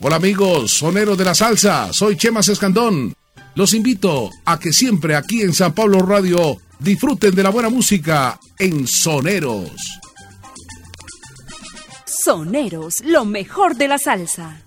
Hola amigos, soneros de la salsa, soy Chemas Escandón. Los invito a que siempre aquí en San Pablo Radio disfruten de la buena música en Soneros. Soneros, lo mejor de la salsa.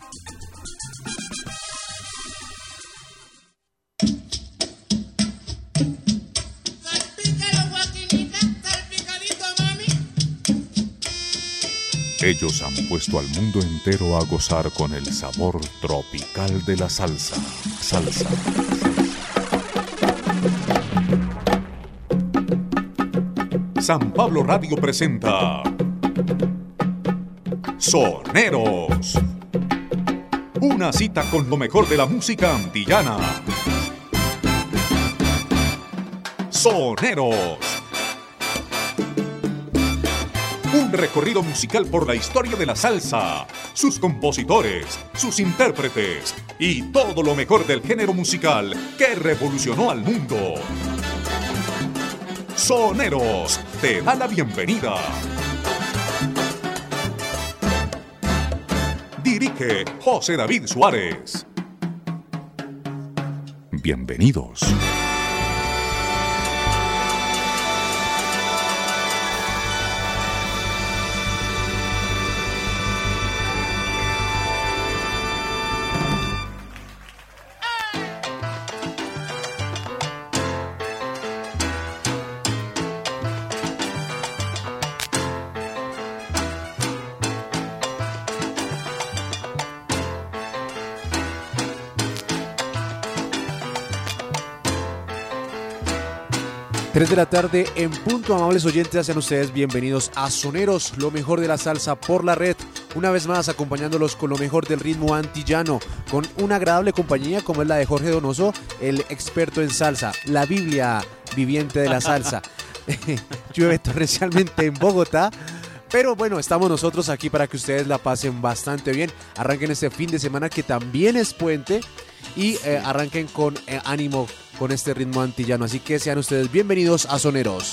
Ellos han puesto al mundo entero a gozar con el sabor tropical de la salsa. Salsa. San Pablo Radio presenta Soneros. Una cita con lo mejor de la música antillana. Soneros. Un recorrido musical por la historia de la salsa, sus compositores, sus intérpretes y todo lo mejor del género musical que revolucionó al mundo. Soneros te da la bienvenida. Dirige José David Suárez. Bienvenidos. Tres de la tarde en punto, amables oyentes, sean ustedes bienvenidos a Soneros, lo mejor de la salsa por la red. Una vez más acompañándolos con lo mejor del ritmo antillano, con una agradable compañía como es la de Jorge Donoso, el experto en salsa, la Biblia viviente de la salsa. Llueve torrencialmente en Bogotá, pero bueno, estamos nosotros aquí para que ustedes la pasen bastante bien. Arranquen este fin de semana que también es puente y arranquen con ánimo con este ritmo antillano, así que sean ustedes bienvenidos a Soneros.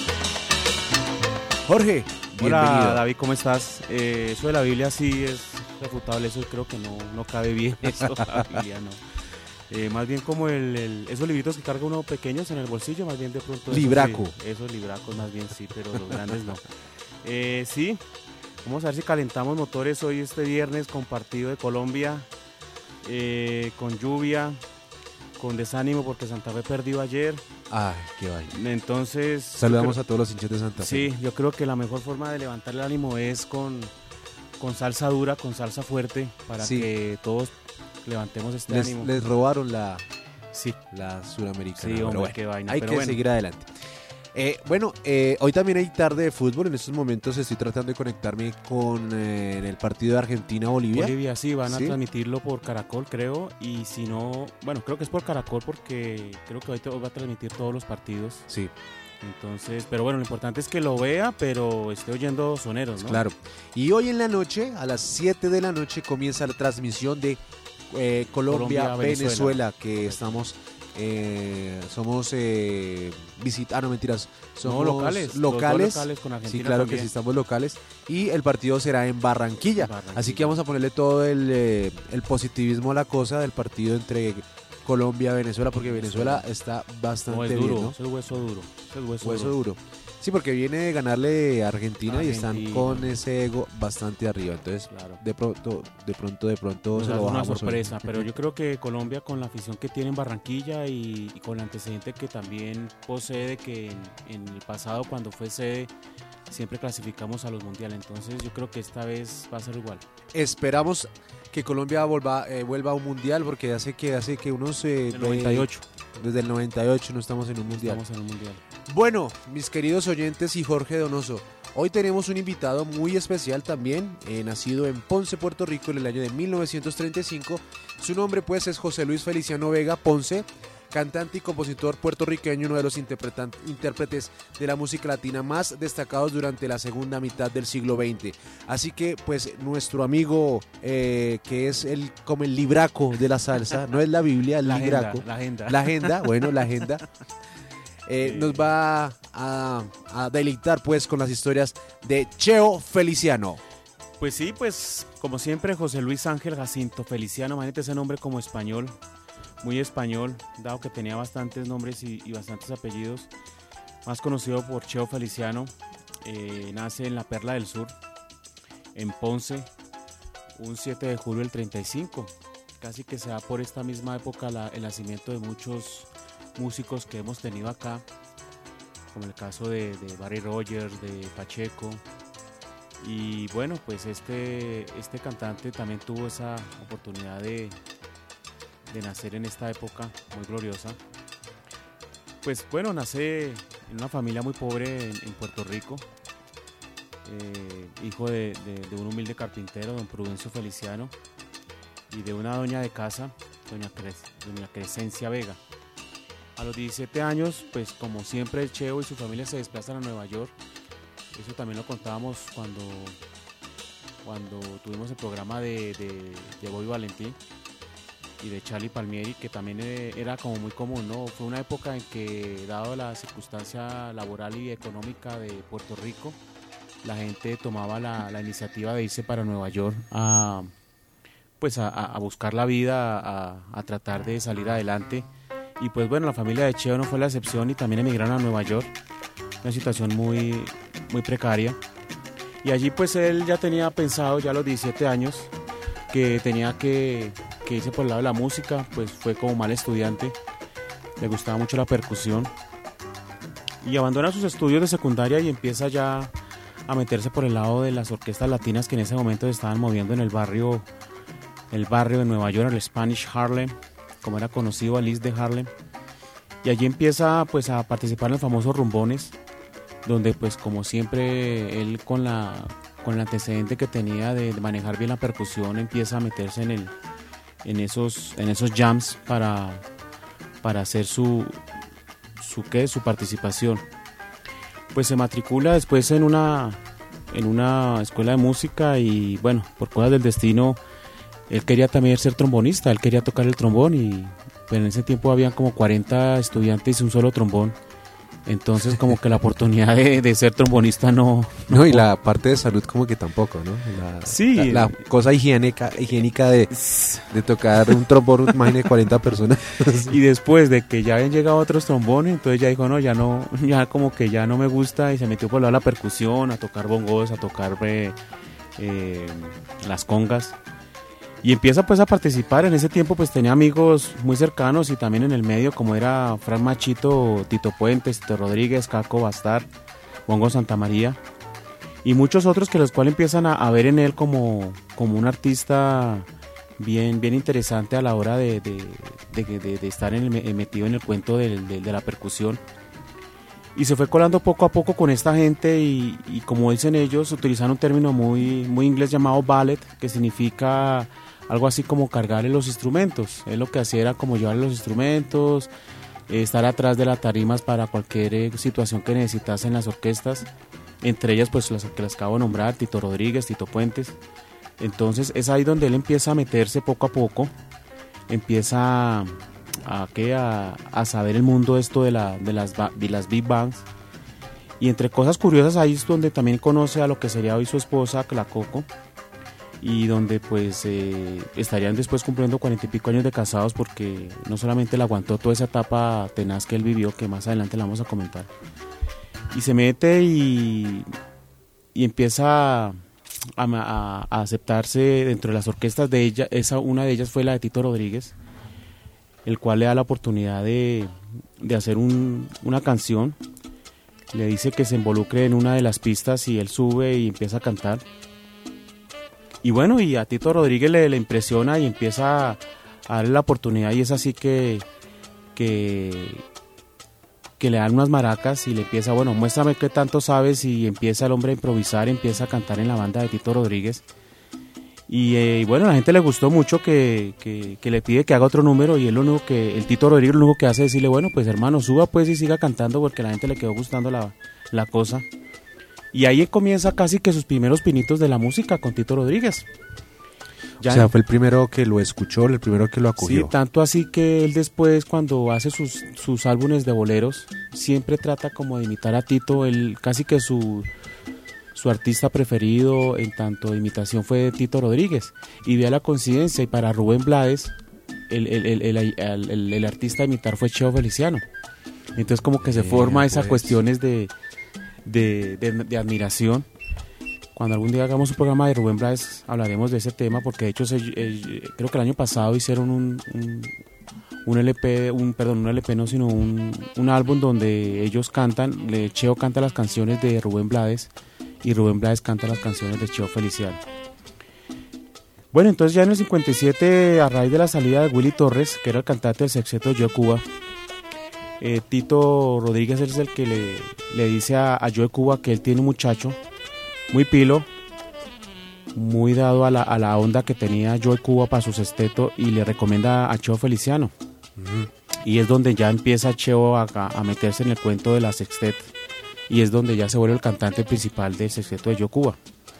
Jorge, bienvenido. Hola David, ¿cómo estás? Eso de la Biblia sí es refutable, eso creo que no cabe bien, eso la Biblia no. Más bien como esos libritos que carga uno pequeños en el bolsillo, más bien de pronto... Libraco. Esos libracos más bien sí, pero los grandes no. Sí, vamos a ver si calentamos motores hoy este viernes con partido de Colombia, con lluvia, con desánimo porque Santa Fe perdió ayer. Ay, qué vaina. Entonces... Saludamos a todos los hinchas de Santa Fe. Sí, yo creo que la mejor forma de levantar el ánimo es con salsa dura, con salsa fuerte, para que todos levantemos este ánimo. Les robaron la suramericana. Sí, hombre, bueno, qué vaina. Hay que seguir adelante. Hoy también hay tarde de fútbol. En estos momentos estoy tratando de conectarme con el partido de Argentina-Bolivia. Bolivia, sí, van a transmitirlo por Caracol, creo. Y si no, bueno, creo que es por Caracol porque creo que hoy va a transmitir todos los partidos. Sí. Entonces, pero bueno, lo importante es que lo vea, pero esté oyendo Soneros, ¿no? Claro. Y hoy en la noche, a las 7 de la noche, comienza la transmisión de Colombia-Venezuela, que estamos... somos somos locales con Argentina. Sí, claro también. que sí, estamos locales y el partido será en Barranquilla. Así que vamos a ponerle todo el positivismo a la cosa del partido entre Colombia y Venezuela, porque Venezuela está bastante duro, bien, ¿no? Es hueso duro. Sí, porque viene de ganarle a Argentina y están con ese ego bastante arriba. Entonces, claro, de pronto se lo bajamos. Una sorpresa, pero yo creo que Colombia, con la afición que tiene en Barranquilla y con el antecedente que también posee de que en el pasado, cuando fue sede, siempre clasificamos a los mundiales. Entonces, yo creo que esta vez va a ser igual. Esperamos que Colombia vuelva a un mundial, porque hace que unos... el 98. Desde el 98 no estamos en un mundial. Estamos en un mundial. Bueno, mis queridos oyentes y Jorge Donoso, hoy tenemos un invitado muy especial también, nacido en Ponce, Puerto Rico, en el año de 1935. Su nombre pues es José Luis Feliciano Vega Ponce, cantante y compositor puertorriqueño, uno de los intérpretes de la música latina más destacados durante la segunda mitad del siglo XX. Así que pues nuestro amigo, que es como el libraco de la salsa, no es la Biblia, el libraco. La agenda. Nos va a deleitar pues con las historias de Cheo Feliciano. Pues sí, pues como siempre, José Luis Ángel Jacinto Feliciano, imagínate ese nombre como español, muy español, dado que tenía bastantes nombres y bastantes apellidos. Más conocido por Cheo Feliciano, nace en la Perla del Sur, en Ponce, un 7 de julio del 35. Casi que se da por esta misma época el nacimiento de muchos músicos que hemos tenido acá, como el caso de Barry Rogers, de Pacheco. Y bueno, pues este cantante también tuvo esa oportunidad de nacer en esta época muy gloriosa. Pues bueno, nace en una familia muy pobre en Puerto Rico, hijo de un humilde carpintero, don Prudencio Feliciano, y de una doña de casa, doña Crescencia Vega. A los 17 años, pues como siempre, el Cheo y su familia se desplazan a Nueva York. Eso también lo contábamos cuando tuvimos el programa de Bobby Valentín y de Charlie Palmieri, que también era como muy común, ¿no? Fue una época en que, dado la circunstancia laboral y económica de Puerto Rico, la gente tomaba la iniciativa de irse para Nueva York a buscar la vida, a tratar de salir adelante. Y pues bueno, la familia de Cheo no fue la excepción y también emigraron a Nueva York, una situación muy, muy precaria. Y allí pues él ya tenía pensado, ya a los 17 años, que tenía que irse por el lado de la música. Pues fue como mal estudiante, le gustaba mucho la percusión y abandona sus estudios de secundaria y empieza ya a meterse por el lado de las orquestas latinas que en ese momento se estaban moviendo en el barrio de Nueva York, el Spanish Harlem, como era conocido, el East de Harlem. Y allí empieza pues a participar en los famosos rumbones, donde pues como siempre él con el antecedente que tenía de manejar bien la percusión, empieza a meterse en esos jams para hacer su participación. Pues se matricula después en una escuela de música y bueno, por cosas del destino, él quería también ser trombonista, él quería tocar el trombón y pues en ese tiempo habían como 40 estudiantes y un solo trombón. Entonces como que la oportunidad de ser trombonista no, y la parte de salud como que tampoco, ¿no? La cosa higiénica de tocar un trombón, más de 40 personas. Y después de que ya habían llegado otros trombones, entonces ya dijo, ya como que ya no me gusta, y se metió por el lado de la percusión, a tocar bongos, a tocar las congas. Y empieza pues a participar. En ese tiempo pues tenía amigos muy cercanos y también en el medio, como era Fran Machito, Tito Puentes, Tito Rodríguez, Caco Bastar, Bongo Santamaría y muchos otros, que los cuales empiezan a ver en él como un artista bien interesante a la hora de estar metido en el cuento de la percusión. Y se fue colando poco a poco con esta gente y como dicen ellos, utilizan un término muy, muy inglés llamado ballet, que significa algo así como cargarle los instrumentos. Él lo que hacía era como llevarle los instrumentos, estar atrás de las tarimas para cualquier situación que necesitasen las orquestas, entre ellas pues las que les acabo de nombrar, Tito Rodríguez, Tito Puentes. Entonces es ahí donde él empieza a meterse poco a poco, empieza a saber el mundo esto de las big bands, y entre cosas curiosas ahí es donde también conoce a lo que sería hoy su esposa, la Coco, y donde pues estarían después cumpliendo 40 y pico años de casados, porque no solamente le aguantó toda esa etapa tenaz que él vivió, que más adelante la vamos a comentar, y se mete y empieza a aceptarse dentro de las orquestas de ella. Una de ellas fue la de Tito Rodríguez, el cual le da la oportunidad de hacer una canción. Le dice que se involucre en una de las pistas y él sube y empieza a cantar. Y bueno, y a Tito Rodríguez le impresiona y empieza a darle la oportunidad, y es así que le dan unas maracas y le empieza, bueno, muéstrame qué tanto sabes, y empieza el hombre a improvisar, empieza a cantar en la banda de Tito Rodríguez. Y bueno, a la gente le gustó mucho que le pide que haga otro número, y el Tito Rodríguez lo único que hace es decirle, bueno, pues hermano, suba pues y siga cantando, porque a la gente le quedó gustando la cosa. Y ahí comienza casi que sus primeros pinitos de la música con Tito Rodríguez. O sea, fue el primero que lo escuchó, el primero que lo acogió. Sí, tanto así que él después, cuando hace sus álbumes de boleros, siempre trata como de imitar a Tito. Él casi que su su artista preferido en tanto imitación fue Tito Rodríguez, y vea la coincidencia, y para Rubén Blades el artista a imitar fue Cheo Feliciano. Entonces como que se forma esas cuestiones de admiración. Cuando algún día hagamos un programa de Rubén Blades hablaremos de ese tema, porque de hecho creo que el año pasado hicieron un álbum donde ellos cantan, Cheo canta las canciones de Rubén Blades y Rubén Blades canta las canciones de Cheo Feliciano. Bueno, entonces ya en el 57, a raíz de la salida de Willy Torres, que era el cantante del sexteto de Joe Cuba, Tito Rodríguez es el que le dice a Joe Cuba que él tiene un muchacho muy pilo, muy dado a la onda que tenía Joe Cuba para su sexteto, y le recomienda a Cheo Feliciano. Y es donde ya empieza Cheo a meterse en el cuento de la sextet, y es donde ya se vuelve el cantante principal del sexteto de Joe Cuba.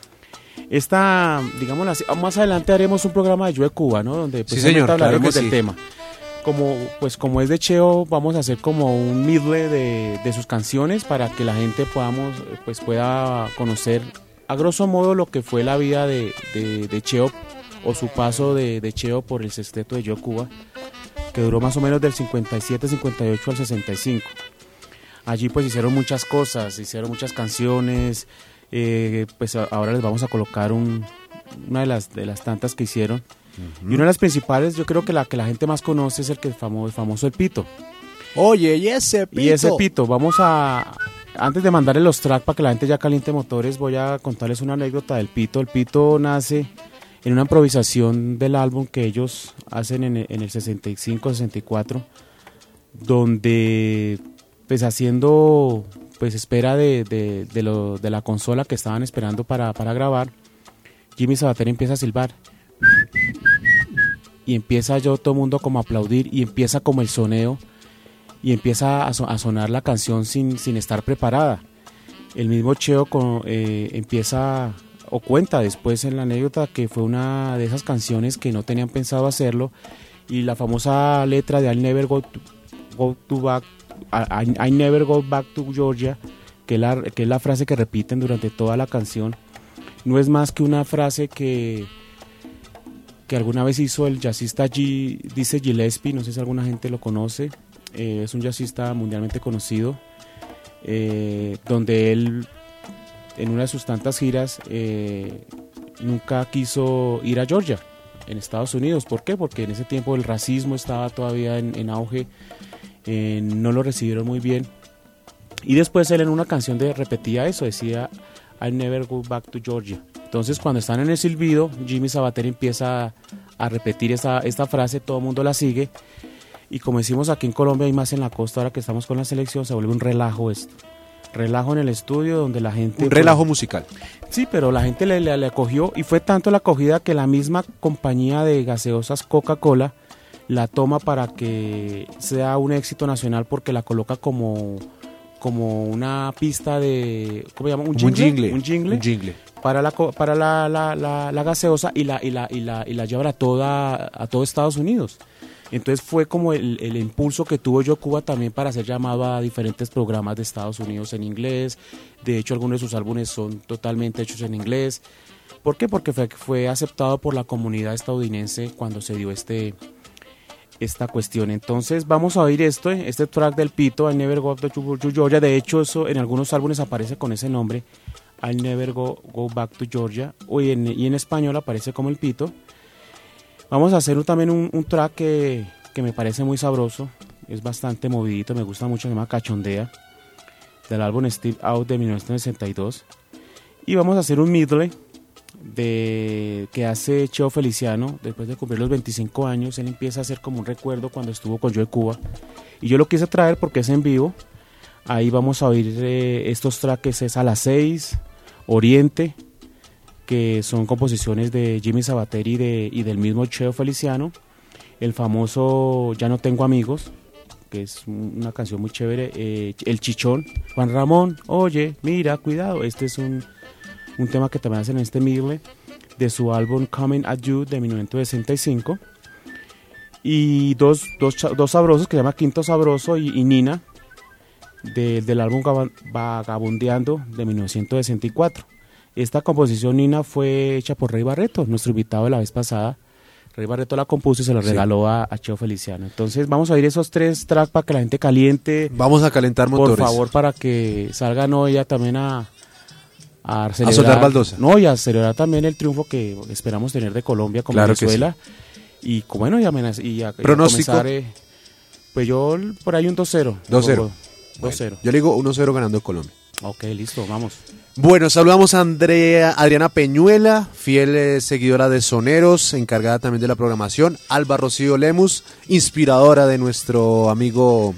Digamos así, más adelante haremos un programa de Joe Cuba, ¿no? Donde sí, señor, hablaremos claro del tema. Como es de Cheo, vamos a hacer como un medley de sus canciones para que la gente pueda conocer a grosso modo lo que fue la vida de Cheo, o su paso de Cheo por el sexteto de Joe Cuba, que duró más o menos del 57, 58 al 65. Allí pues hicieron muchas cosas, hicieron muchas canciones, pues ahora les vamos a colocar una de las tantas que hicieron. Y una de las principales, yo creo que la gente más conoce es el famoso El Pito. Oye, y ese Pito. Y ese Pito, antes de mandarle los tracks para que la gente ya caliente motores, voy a contarles una anécdota del Pito. El Pito nace en una improvisación del álbum que ellos hacen en el 65, 64, donde pues haciendo pues espera de la consola que estaban esperando para grabar, Jimmy Sabater empieza a silbar y empieza todo el mundo como a aplaudir, y empieza como el soneo, y empieza a sonar la canción sin estar preparada. El mismo Cheo empieza o cuenta después en la anécdota que fue una de esas canciones que no tenían pensado hacerlo, y la famosa letra de I Never Go Back to Georgia, que es la frase que repiten durante toda la canción, no es más que una frase que alguna vez hizo el jazzista Dizzy Gillespie, no sé si alguna gente lo conoce, es un jazzista mundialmente conocido, donde él en una de sus tantas giras nunca quiso ir a Georgia, en Estados Unidos. ¿Por qué? Porque en ese tiempo el racismo estaba todavía en auge, no lo recibieron muy bien, y después él en una canción repetía eso, decía I never go back to Georgia. Entonces cuando están en el silbido, Jimmy Sabater empieza a repetir esta frase, todo el mundo la sigue, y como decimos aquí en Colombia y más en la costa, ahora que estamos con la selección, se vuelve un relajo esto. Relajo en el estudio donde la gente... Un relajo musical. Sí, pero la gente le acogió, y fue tanto la acogida que la misma compañía de gaseosas Coca-Cola la toma para que sea un éxito nacional, porque la coloca como una pista de... ¿Cómo se llama? Un jingle para la gaseosa, y la lleva a todo Estados Unidos. Entonces fue como el impulso que tuvo Joe Cuba también para ser llamado a diferentes programas de Estados Unidos en inglés. De hecho, algunos de sus álbumes son totalmente hechos en inglés. ¿Por qué? Porque fue aceptado por la comunidad estadounidense cuando se dio esta cuestión. Entonces vamos a oír este track del Pito, I Never Go Back to Georgia. De hecho, eso en algunos álbumes aparece con ese nombre, I Never Go Back to Georgia, y en español aparece como El Pito. Vamos a hacer también un track que me parece muy sabroso, es bastante movidito, me gusta mucho, se llama Cachondea, del álbum Steve Out de 1962. Y vamos a hacer un medley que hace Cheo Feliciano después de cumplir los 25 años. Él empieza a hacer como un recuerdo cuando estuvo con Joe Cuba, y yo lo quise traer porque es en vivo. Ahí vamos a oír estos tracks, es A las 6, Oriente, que son composiciones de Jimmy Sabater y del mismo Cheo Feliciano. El famoso Ya no tengo amigos, que es una canción muy chévere. El Chichón, Juan Ramón, oye, mira, cuidado. Este es un tema que también hacen en este medley de su álbum Coming at You de 1965. Y dos sabrosos que se llama Quinto Sabroso y Nina, del álbum Vagabundeando de 1964. Esta composición, Nina, fue hecha por Rey Barreto, nuestro invitado de la vez pasada. Rey Barreto la compuso y se la regaló a Cheo Feliciano. Entonces vamos a oír esos 3 tracks para que la gente caliente. Vamos a calentar motores. Por favor, para que salgan hoy ya también a celebrar. A soltar baldosa. No, y a celebrar también el triunfo que esperamos tener de Colombia con Venezuela. Y bueno, y a comenzar, pues yo por ahí un 2-0. 2-0. 2-0. Yo le digo 1-0 ganando Colombia. Ok, listo, vamos. Bueno, saludamos a Adriana Peñuela, fiel seguidora de Soneros, encargada también de la programación. Alba Rocío Lemus, inspiradora de nuestro amigo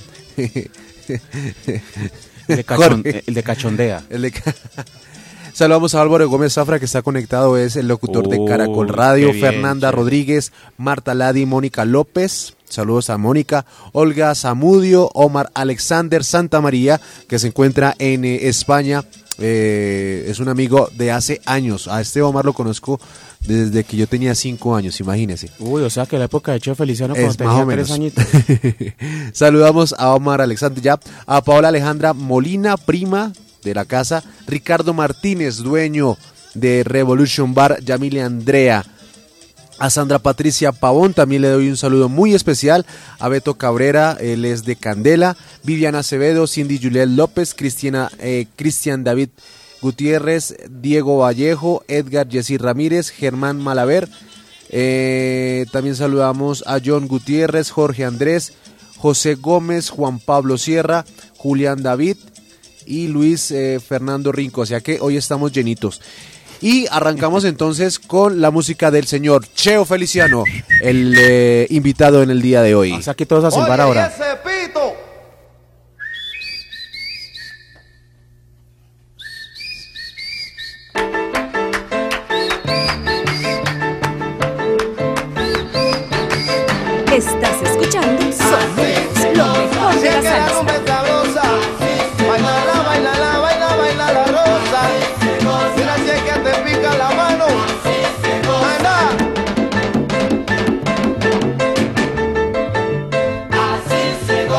el de Cachondea. Saludamos a Álvaro Gómez Zafra, que está conectado, es el locutor de Caracol Radio. Bien, Fernanda Rodríguez, Marta Ladi, Mónica López. Saludos a Mónica, Olga Zamudio, Omar Alexander Santa María, que se encuentra en España. Es un amigo de hace años. A este Omar lo conozco desde que yo tenía 5 años, imagínese. Uy, o sea que la época de Cheo Feliciano cuando tenía 3 añitos. Saludamos a Omar Alexander, ya a Paola Alejandra Molina, prima de la casa, Ricardo Martínez, dueño de Revolution Bar, Yamile Andrea. A Sandra Patricia Pavón también le doy un saludo muy especial. A Beto Cabrera, él es de Candela. Viviana Acevedo, Cindy Juliet López, Cristian David Gutiérrez, Diego Vallejo, Edgar Jessy Ramírez, Germán Malaver. También saludamos a John Gutiérrez, Jorge Andrés, José Gómez, Juan Pablo Sierra, Julián David y Luis Fernando Rinco. O sea que hoy estamos llenitos. Y arrancamos entonces con la música del señor Cheo Feliciano, el invitado en el día de hoy. O sea que todos a silbar ahora. Estás escuchando Soneros, lo mejor de la salsa. Así se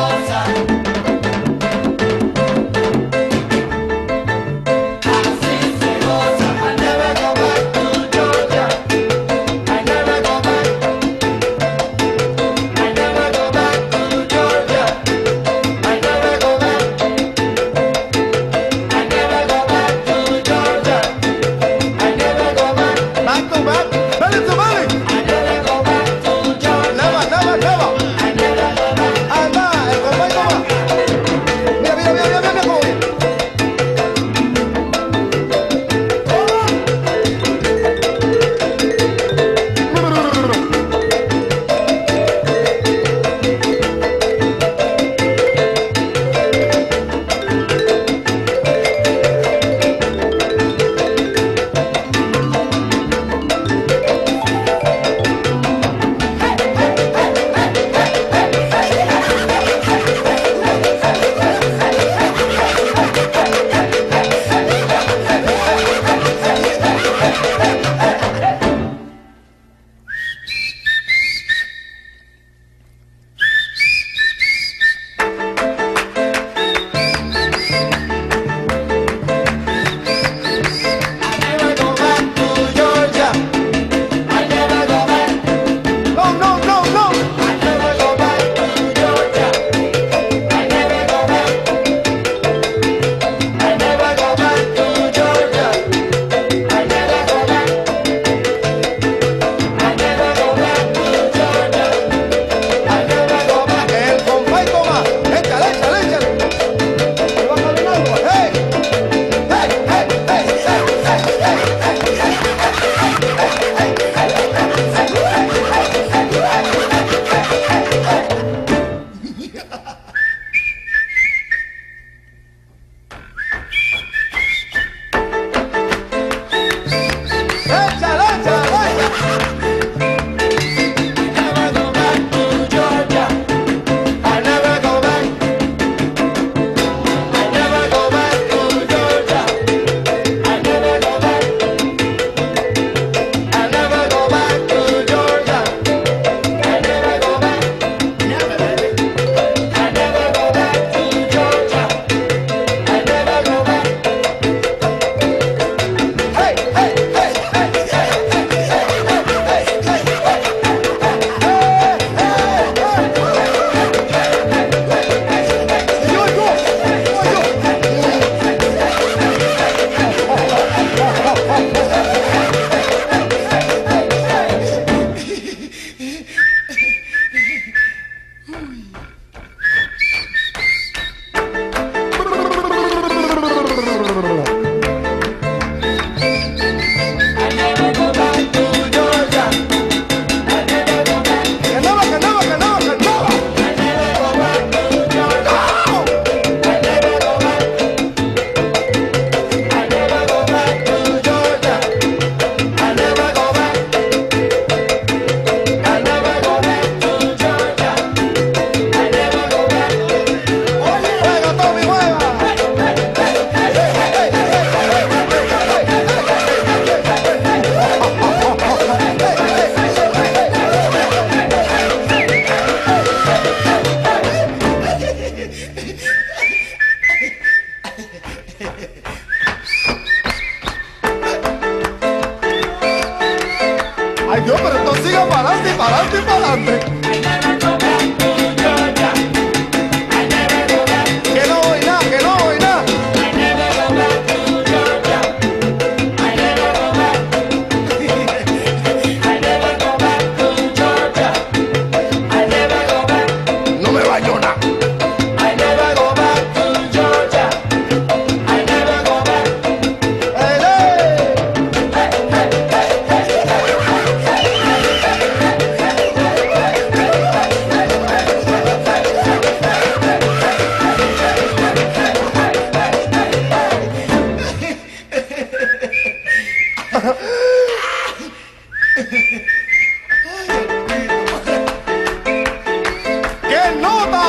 ¡Qué nota!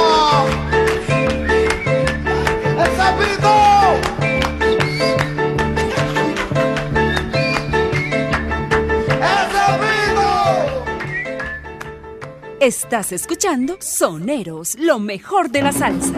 ¡El sapito! ¡El sapito! Estás escuchando Soneros, lo mejor de la salsa.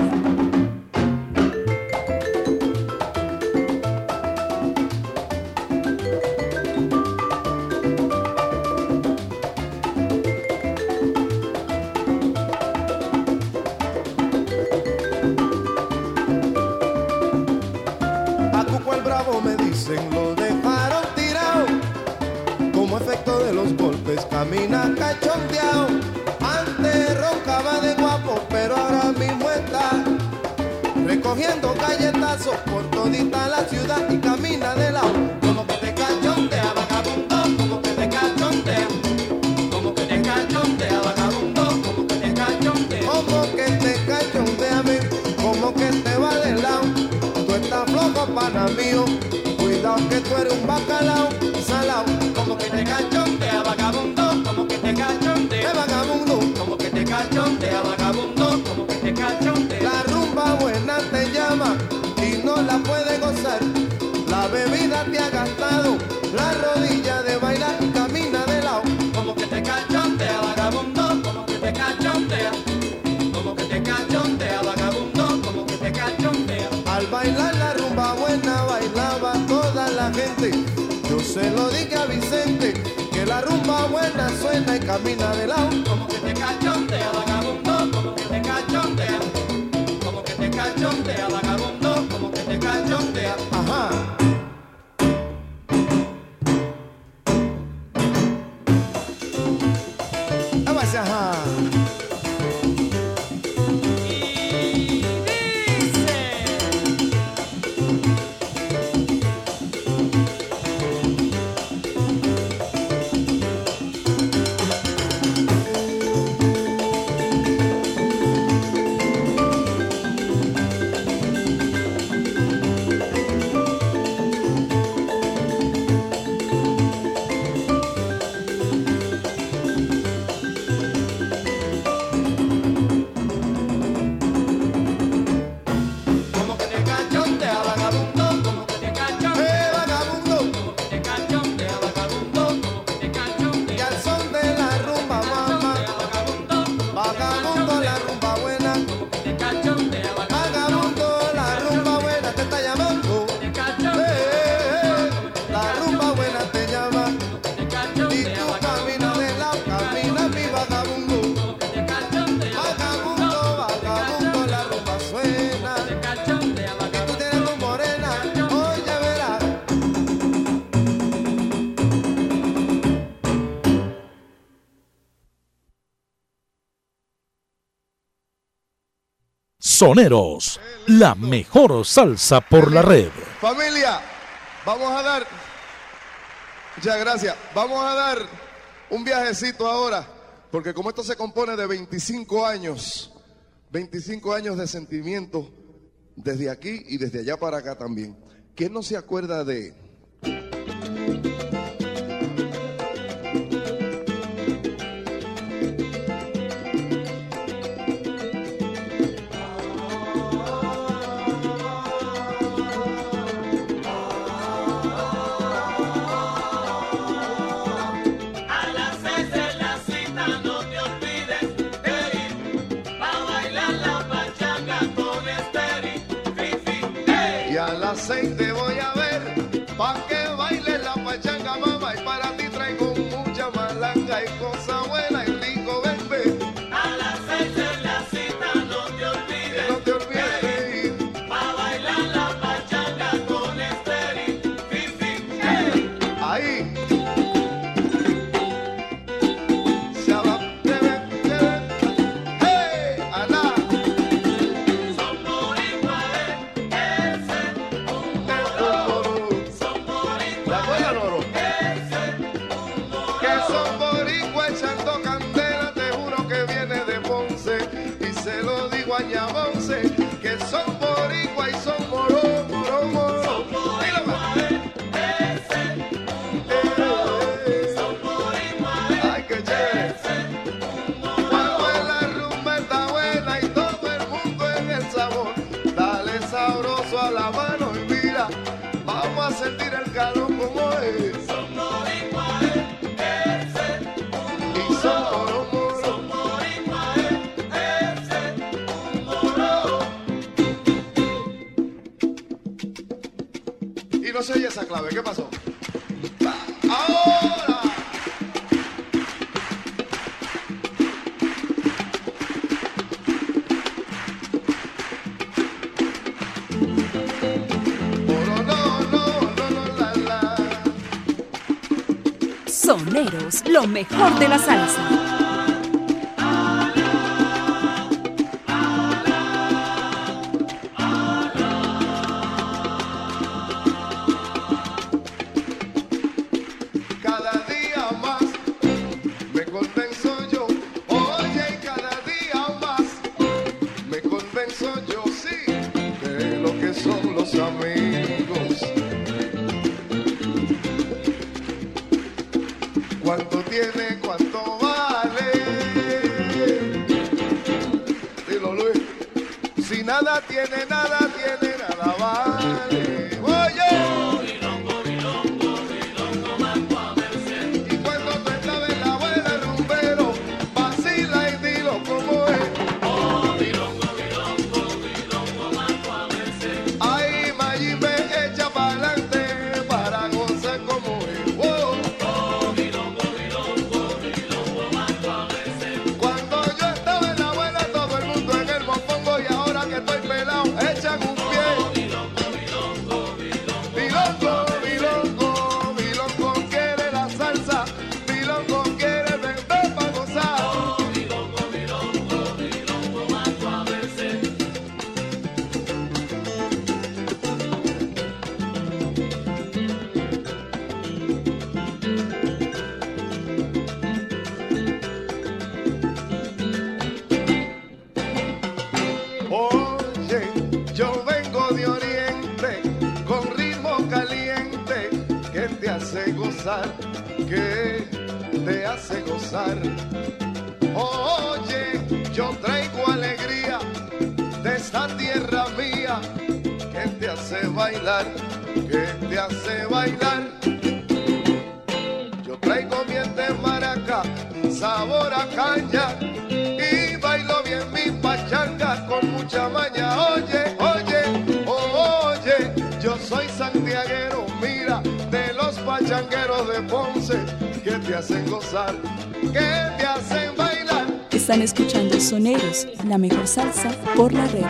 A Cuco el Bravo me dicen lo dejaron tirado. Como efecto de los golpes camina cachondeado. Antes roncaba de guapo, pero ahora mismo está recogiendo galletazos por todita la ciudad y camina de lado. Como que te cachondea, vagabundo, como que te cachondea. Como que te cachondea, vagabundo, como que te cachondea. Como que te cachondea, como que te va de lado. Tú estás flojo, pana mío, cuidado que tú eres un bacalao, salao. Como que te cachondea, vagabundo, como que te cachondea, vagabundo, como que te cachondea, vagabundo, como que te cachondea. La rumba buena te llama y no la puedes gozar. La bebida te ha gastado, la rodilla de bailar y camina de lado. Como que te cachondea, vagabundo, como que te cachondea. Como que te cachondea, vagabundo, como que te cachondea. Al bailar la rumba buena bailaba toda la gente. Yo se lo dije a Vicente, que la rumba buena suena y camina de lado. Como que te cachondea, vagabundo, como que te cachondea. Como que te cachondea, vagabundo, como que te cachondea. Ajá. Ajá. Soneros, la mejor salsa por la red. Familia, vamos a dar, muchas gracias, vamos a dar un viajecito ahora, porque como esto se compone de 25 años de sentimiento, desde aquí y desde allá para acá también. ¿Quién no se acuerda de... Te voy a ver, pa' que bailes la pachanga, mamá, y para ti traigo mucha malanga y cosa buena y rico, ven, ven. A las 6 en la cita, no te olvides de ir, pa' bailar la pachanga con Esteri, fifi, hey. Ahí. Hey, Ana. Son boricuas, Que son boricuas echando esa clave. ¿Qué pasó? ¡Ahora! Soneros, lo mejor de la salsa. Cada día más me convenzo yo, oye, cada día más me convenzo yo, sí, de lo que son los amigos. ¿Cuánto tiene, cuánto vale? Dilo, Luis. Si nada tiene, nada vale. Oye. Y cuando tú estabas en la abuela rumbero, vacila y dilo como es. Ay, Mayimbe, echa pa'lante para gozar como es. Wow. Cuando yo estaba en la abuela, todo el mundo en el mofongo, y ahora que estoy pelado, echan un pie. Bilongo quiere la salsa, Bilongo quiere vender para gozar. Oye, yo vengo de Oriente con ritmo caliente que te hace gozar, que te hace gozar. Oye, yo traigo alegría de esta tierra mía que te hace bailar, que te hace bailar. Yo traigo miel de maraca, sabor a caña, y bailo bien mi pachanga con mucha maña. Oye, oye, oye, yo soy santiaguero, mira, de los pachangueros de Ponce, que te hacen gozar, que te hacen bailar. Están escuchando Soneros, la mejor salsa por la red.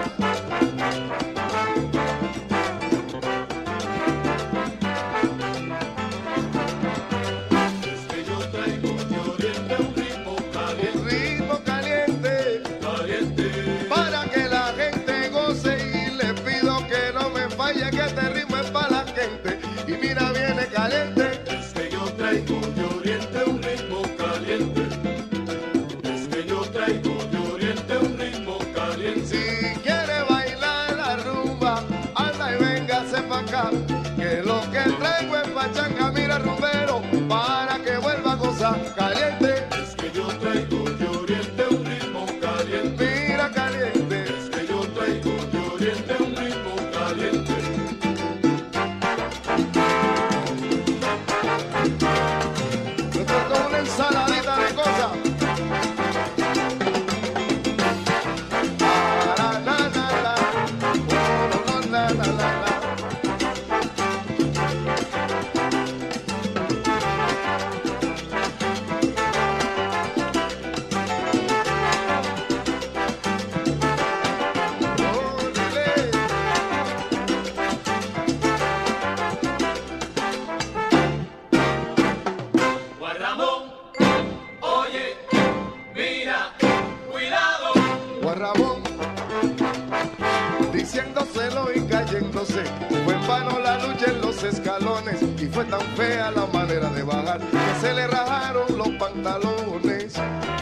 Un ritmo caliente, para que la gente goce, y le pido que no me falle, que este ritmo es para la gente. Y mira, viene caliente. Es que yo traigo de Oriente un ritmo caliente. Es que yo traigo de Oriente un ritmo caliente. Si quiere bailar la rumba, anda y véngase pa' acá, que lo que traigo es pachanga. Mira, rumbero, para que vuelva a gozar. Caliente, Es que yo traigo de Oriente un ritmo caliente. mira, caliente. Es que yo traigo de Oriente un ritmo caliente. Esto es como una ensaladita de cosas. La, la, la, la. Oh, la, la, la, la. Órale. Juan Ramón, oye, mira, cuidado. Juan Ramón, diciéndoselo y cayéndose, fue en vano la lucha en los escalones, y fue tan fea la manera de bajar que se le rajaron los pantalones.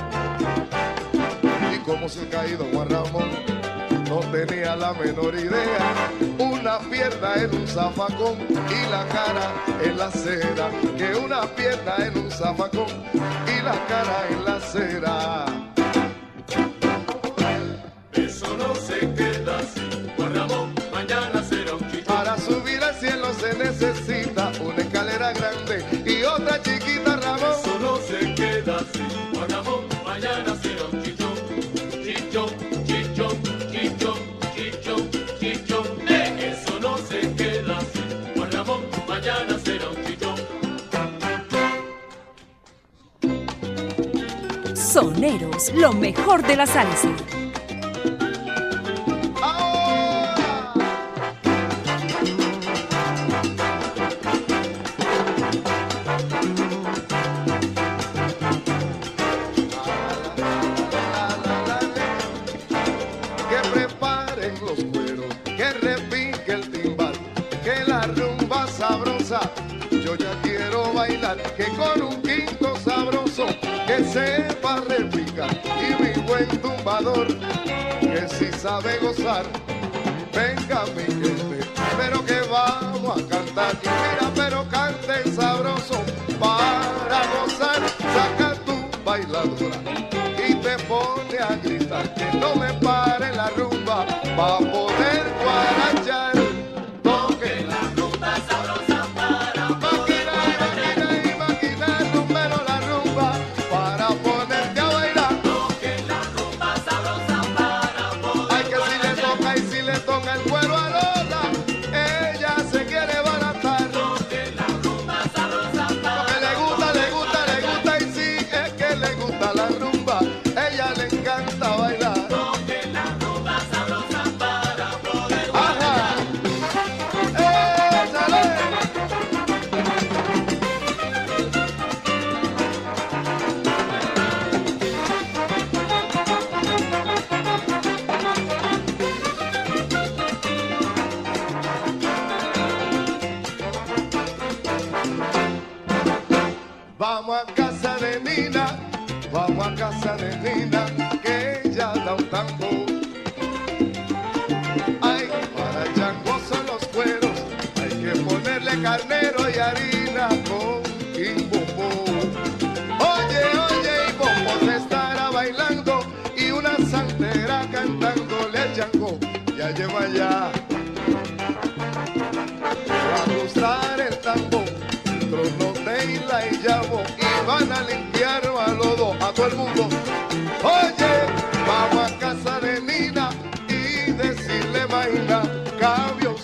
Y como se ha caído Juan Ramón, no tenía la menor idea, una pierna en un zafacón y la cara en la acera, que una pierna en un zafacón y la cara en la acera. Eso no se queda así. Juan Ramón, mañana será un chico. Para subir al cielo se necesita una escalera grande y otra chiquita, Ramón. Eso no se queda así. Juan Ramón, mañana será un chichón. Chichón, chichón, chichón, chichón, chichón. Eso no se queda así. Juan Ramón, mañana Soneros, lo mejor de la salsa. Que preparen los cueros, que repique el timbal, que la rumba sabrosa, yo ya quiero bailar, que con un quinto sabroso, que sepa repicar, y mi buen tumbador, que si sabe gozar, venga mi gente, pero que vamos a cantar, y mira, pero cante sabroso, para gozar, saca tu bailadora, y te pone a gritar, que no me pare la rumba, pa' poder guarachar. Toque la rumba sabrosa para maquinar, rumbero la rumba, para ponerte a bailar. Toque la rumba sabrosa para poder ay, que si le toca el cuero a Lola, ella se quiere baratar. Toque la rumba sabrosa para porque le gusta, y sí, es que le gusta la rumba, ella le encanta bailar. Toque la rumba sabrosa para poder bailar. ¡Échale! Vamos a casa de Nina, vamos a casa de Nina, que ella da un tango. Ay, para el chango son los cueros, hay que ponerle carnero y harina con quimbombo. Oye, y Bombo estará bailando y una santera cantándole al chango, ya lleva ya. Va a lustrar el tambor, el trono de Isla y Llamo, y van a limpiar a lodo a todo el mundo. Oye, vamos a casa de Nina y decirle vaina, cabios.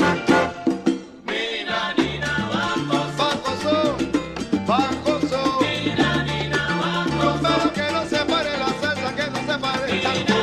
Nina, bajoso, bajoso. Nina, bajoso. Que no se pare la salsa, que no se pare el tango.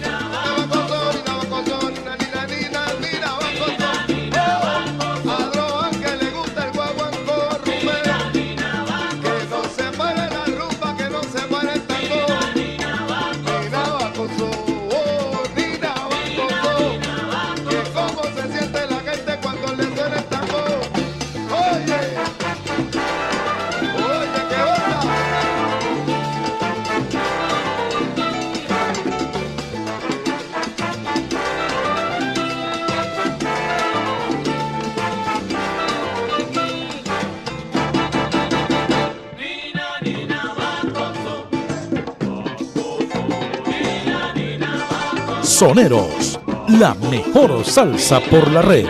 Soneros, la mejor salsa por la red.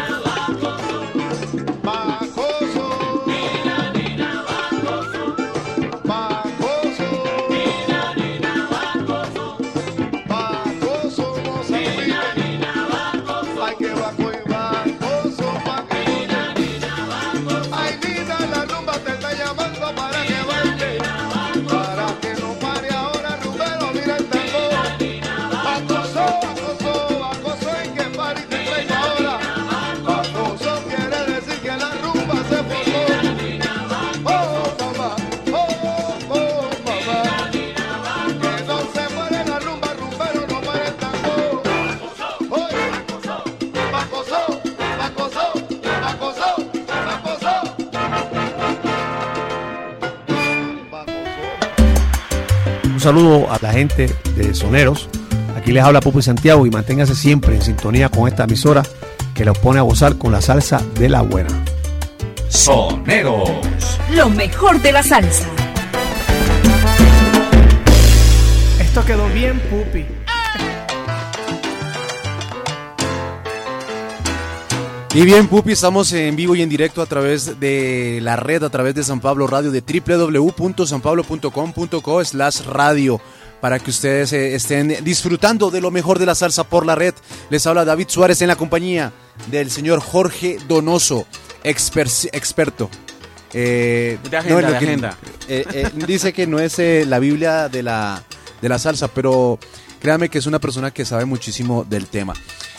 Un saludo a la gente de Soneros. Aquí les habla Pupi Santiago y manténgase siempre en sintonía con esta emisora que los pone a gozar con la salsa de la buena. Soneros. Lo mejor de la salsa. Esto quedó bien, Pupi. Y bien, Pupi, estamos en vivo y en directo a través de la red, a través de San Pablo Radio, de www.sanpablo.com.co/radio, para que ustedes estén disfrutando de lo mejor de la salsa por la red. Les habla David Suárez en la compañía del señor Jorge Donoso, experto. De agenda. Dice que no es la Biblia de la de la salsa, pero créanme que es una persona que sabe muchísimo del tema.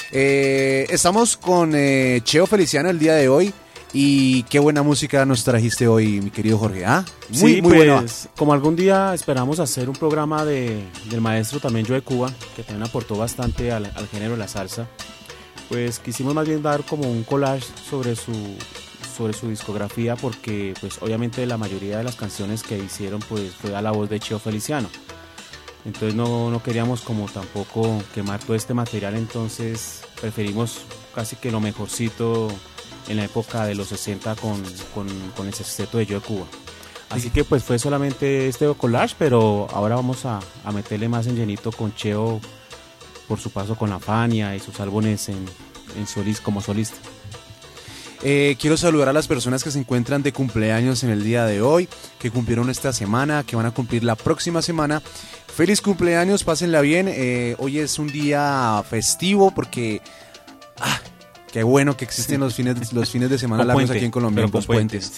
Estamos con Cheo Feliciano el día de hoy. Y qué buena música nos trajiste hoy, mi querido Jorge. Muy pues, buena. Como algún día esperamos hacer un programa del maestro también Joe Cuba, que también aportó bastante al género de la salsa, pues quisimos más bien dar como un collage sobre su discografía, porque pues obviamente la mayoría de las canciones que hicieron pues fue a la voz de Cheo Feliciano. Entonces no queríamos como tampoco quemar todo este material, entonces preferimos casi que lo mejorcito en la época de los 60 con el sexteto de Joe Cuba. Así que pues fue solamente este collage, pero ahora vamos a meterle más en llenito con Cheo por su paso con la Fania y sus álbumes como solista. Quiero saludar a las personas que se encuentran de cumpleaños en el día de hoy, que cumplieron esta semana, que van a cumplir la próxima semana. Feliz cumpleaños, pásenla bien. Hoy es un día festivo porque... qué bueno que existen los fines de semana largos aquí en Colombia, con los puentes.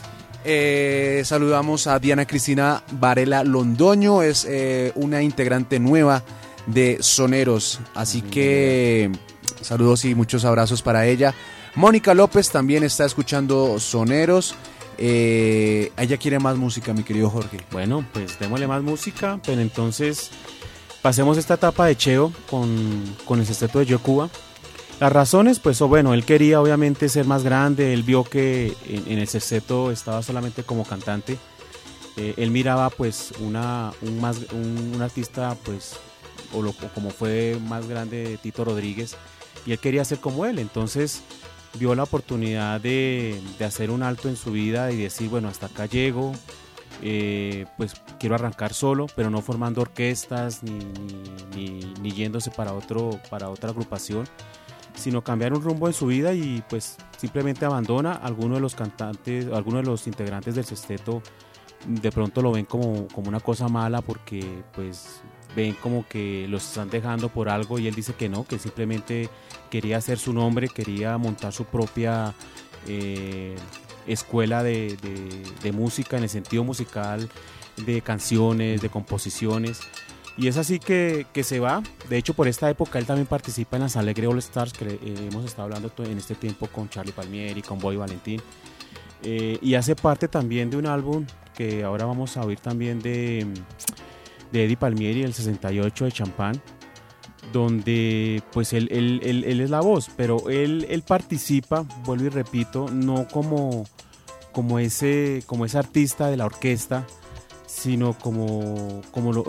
Sí. Saludamos a Diana Cristina Varela Londoño, es una integrante nueva de Soneros, así que saludos y muchos abrazos para ella. Mónica López también está escuchando Soneros. Ella quiere más música, mi querido Jorge. Bueno, pues démosle más música, pero entonces pasemos esta etapa de Cheo con el sexteto de Joe Cuba. Las razones, pues bueno, él quería obviamente ser más grande, él vio que en el sexteto estaba solamente como cantante, él miraba pues un artista pues, como fue más grande Tito Rodríguez, y él quería ser como él, entonces vio la oportunidad de hacer un alto en su vida y decir, bueno, hasta acá llego, pues quiero arrancar solo, pero no formando orquestas ni yéndose para otra agrupación, sino cambiar un rumbo en su vida y pues simplemente abandona. Algunos de los cantantes, algunos de los integrantes del sexteto de pronto lo ven como una cosa mala porque pues ven como que los están dejando por algo, y él dice que no, que simplemente quería hacer su nombre, quería montar su propia escuela de música en el sentido musical, de canciones, de composiciones. Y es así que se va. De hecho, por esta época él también participa en las Alegre All Stars, que hemos estado hablando en este tiempo con Charlie Palmieri, con Bobby Valentín. Y hace parte también de un álbum que ahora vamos a oír también de Eddie Palmieri, el 68 de Champán, donde pues él es la voz, pero él participa, vuelvo y repito, no como ese artista de la orquesta, sino como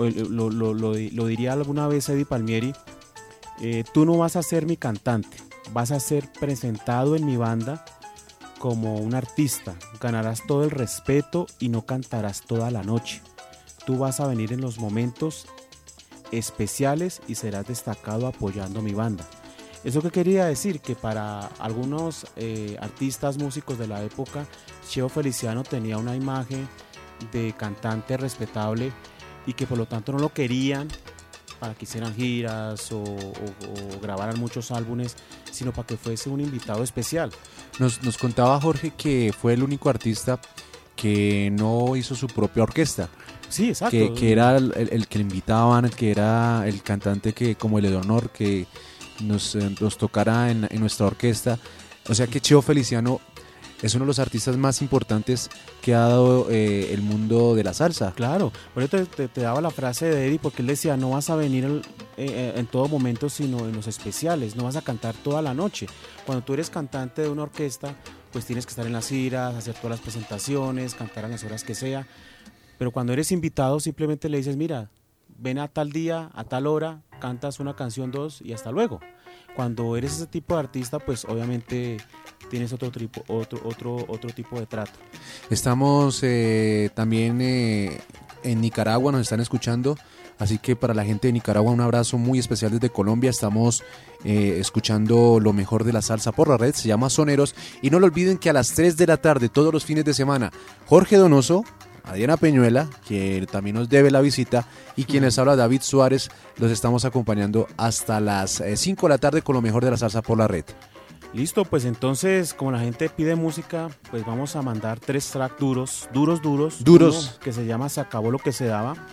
lo diría alguna vez Eddie Palmieri, tú no vas a ser mi cantante, vas a ser presentado en mi banda como un artista, ganarás todo el respeto y no cantarás toda la noche, tú vas a venir en los momentos especiales y serás destacado apoyando mi banda. ¿Eso qué quería decir? Que para algunos artistas, músicos de la época, Cheo Feliciano tenía una imagen de cantante respetable y que por lo tanto no lo querían para que hicieran giras o grabaran muchos álbumes, sino para que fuese un invitado especial. Nos contaba Jorge que fue el único artista que no hizo su propia orquesta. Sí, exacto. Que era el que le invitaban, el que era el cantante que como el honor que nos tocara en nuestra orquesta. O sea que Cheo Feliciano es uno de los artistas más importantes que ha dado el mundo de la salsa. Claro, por eso te daba la frase de Eddie, porque él decía, no vas a venir en todo momento, sino en los especiales, no vas a cantar toda la noche. Cuando tú eres cantante de una orquesta, pues tienes que estar en las giras, hacer todas las presentaciones, cantar a las horas que sea, pero cuando eres invitado simplemente le dices, mira, ven a tal día, a tal hora, cantas una canción, dos y hasta luego. Cuando eres ese tipo de artista, pues obviamente tienes otro tipo de trato. Estamos también en Nicaragua, nos están escuchando, así que para la gente de Nicaragua un abrazo muy especial desde Colombia. Estamos escuchando lo mejor de la salsa por la red, se llama Soneros, y no lo olviden que a las 3 de la tarde todos los fines de semana Jorge Donoso, Adriana Peñuela, que también nos debe la visita, y quien les habla, David Suárez, los estamos acompañando hasta las 5 de la tarde con lo mejor de la salsa por la red. Listo, pues entonces, como la gente pide música, pues vamos a mandar 3 tracks duros, uno que se llama Se acabó lo que se daba.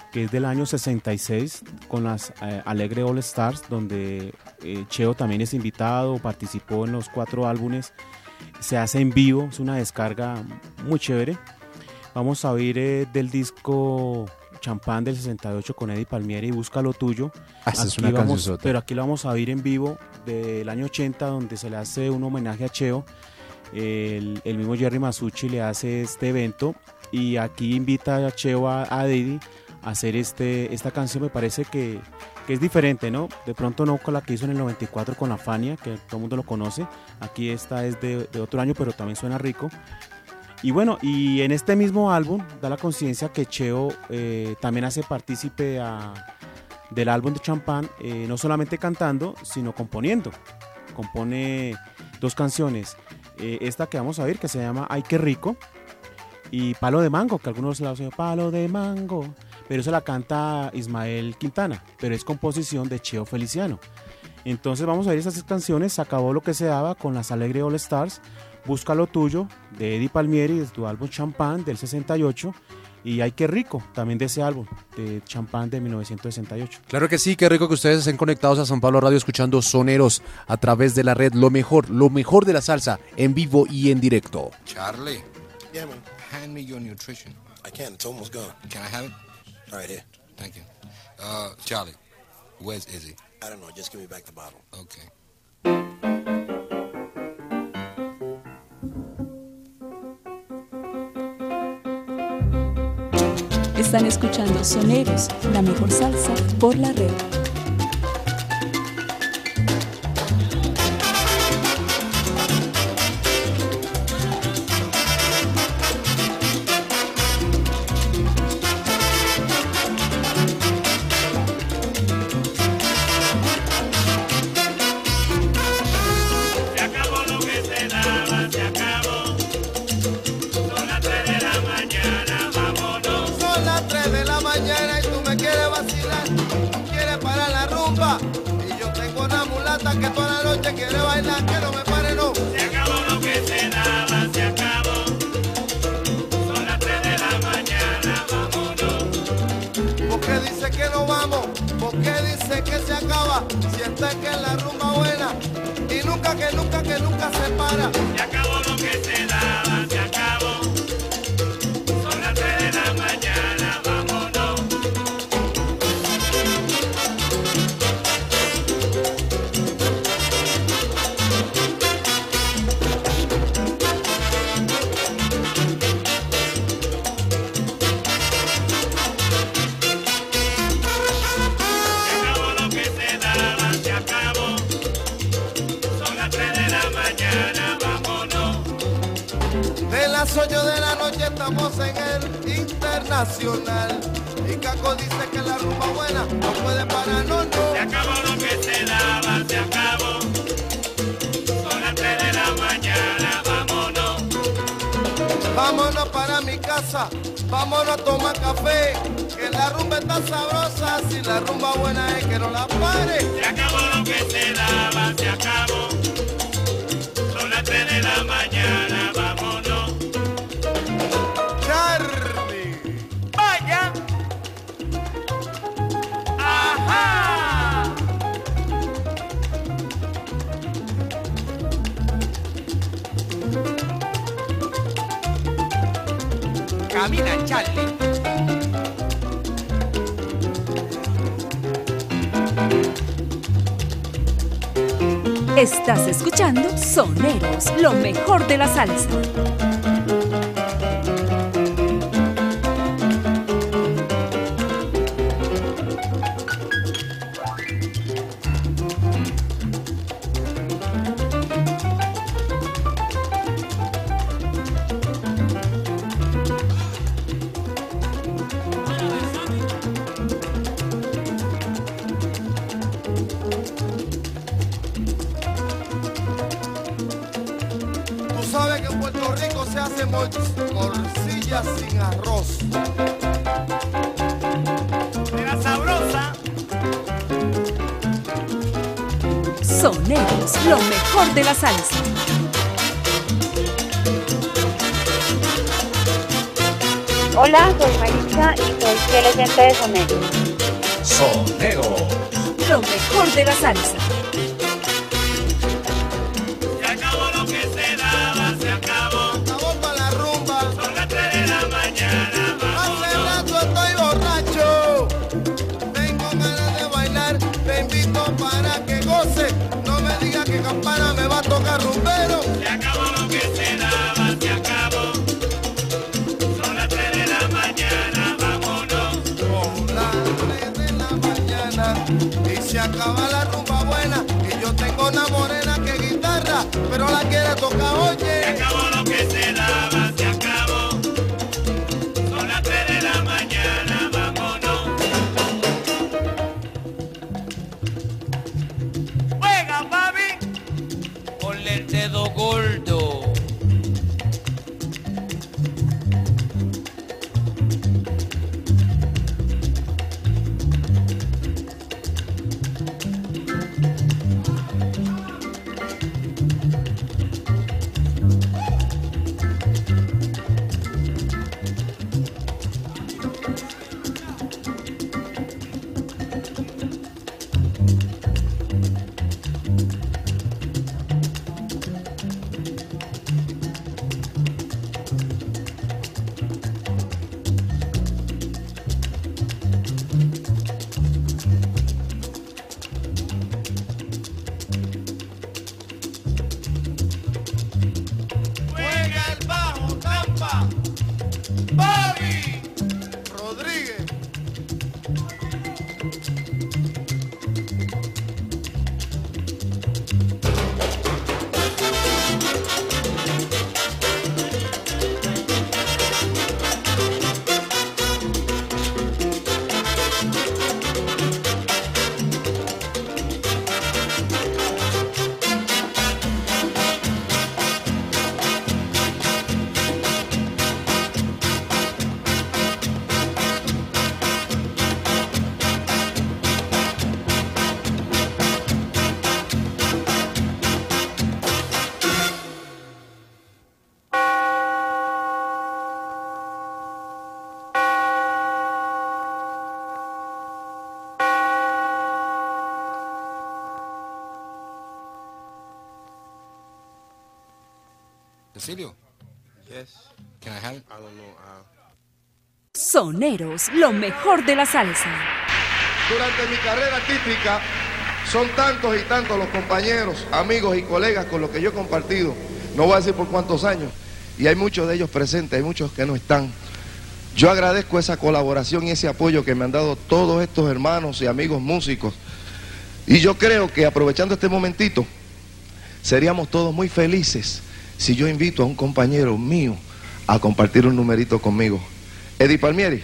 que es del año 66, con las Alegre All Stars, donde Cheo también es invitado, participó en los 4 álbumes, se hace en vivo, es una descarga muy chévere. Vamos a oír del disco Champán del 68 con Eddie Palmieri y Busca lo tuyo. Es una canción. Pero aquí lo vamos a oír en vivo del año 80, donde se le hace un homenaje a Cheo. El mismo Jerry Masucci le hace este evento y aquí invita a Cheo a Eddie a hacer esta canción. Me parece que es diferente, ¿no? De pronto no con la que hizo en el 94 con La Fania, que todo el mundo lo conoce. Aquí esta es de otro año, pero también suena rico. Y bueno, y en este mismo álbum da la coincidencia que Cheo también hace partícipe del álbum de Champán, no solamente cantando, sino componiendo. Compone 2 canciones. Esta que vamos a ver, que se llama Ay, qué rico, y Palo de Mango, que algunos la hacen Palo de Mango, pero eso la canta Ismael Quintana, pero es composición de Cheo Feliciano. Entonces vamos a ver esas 3 canciones. Se acabó lo que se daba con las Alegre All Stars, Busca lo tuyo, de Eddie Palmieri, de su álbum Champán del 68, y Ay, qué rico, también de ese álbum, de Champán de 1968. Claro que sí, qué rico que ustedes estén conectados a San Pablo Radio escuchando Soneros a través de la red, lo mejor de la salsa, en vivo y en directo. Charlie. Yeah, man. Hand me your nutrition. I can't. It's almost gone. Can I have it? All right, here. Thank you. Charlie, where's Izzy? I don't know. Just give me back the bottle. Okay. Están escuchando Soneros, la mejor salsa por la red. Y yo tengo una mulata que toda la noche quiere bailar, que no me pare, no. Se acabó lo que se daba, se acabó. Son las 3 de la mañana, vámonos. ¿Por qué dice que no vamos? ¿Por qué dice que se acaba? Si está que es la rumba buena y nunca se para. Se acabó lo que se daba, se acabó. Son las 3 de la mañana, vámonos. De las 8 de la noche estamos en el Internacional. Y Caco dice que la rumba buena no puede parar, no, no. Se acabó lo que se daba, se acabó. Son las 3 de la mañana, vámonos. Vámonos para mi casa, vámonos a tomar café. Que la rumba está sabrosa, si la rumba buena es que no la pare. Se acabó lo que se daba, se acabó. Son las 3 de la mañana, vámonos. Charlie. Vaya. Ajá. Camina, Charlie. Estás escuchando Soneros, lo mejor de la salsa. Tú sabes que en Puerto Rico se hace morcilla sin arroz. De la sabrosa. Soneros, lo mejor de la salsa. Hola, soy Marisa y soy fiel oyente de Soneros. Soneros. Lo mejor de la salsa. Se acabó lo que se daba, se acabó. Acabó para la rumba. Son las 3 de la mañana, Hace vámonos. rato estoy borracho. Tengo ganas de bailar. Te invito para que goce. No me digas que campana me va a tocar rumbero. Se acabó lo que se daba, se acabó. Son las 3 de la mañana, vámonos. Son las 3 de la mañana y se acaba la rumba buena. Y yo tengo una morena que guitarra, pero la quiere tocar, Se oye. acabó lo que se daba, se acabó. Son las 3 de la mañana, vámonos. Juega, papi. Ponle el dedo gordo. Juega el bajo, Tampa. Bobby Rodríguez. Cecilio? Yes. Can I have it? I don't know how. Soneros, lo mejor de la salsa. Durante mi carrera artística son tantos y tantos los compañeros, amigos y colegas con los que yo he compartido, no voy a decir por cuántos años, y hay muchos de ellos presentes, hay muchos que no están. Yo agradezco esa colaboración y ese apoyo que me han dado todos estos hermanos y amigos músicos, y yo creo que aprovechando este momentito, seríamos todos muy felices si yo invito a un compañero mío a compartir un numerito conmigo. Eddie Palmieri.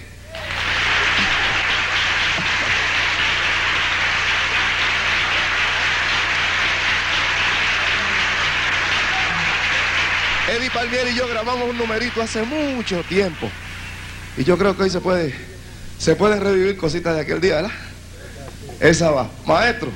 Eddie Palmieri y yo grabamos un numerito hace mucho tiempo. Y yo creo que hoy se pueden revivir cositas de aquel día, ¿verdad? Esa va. Maestro.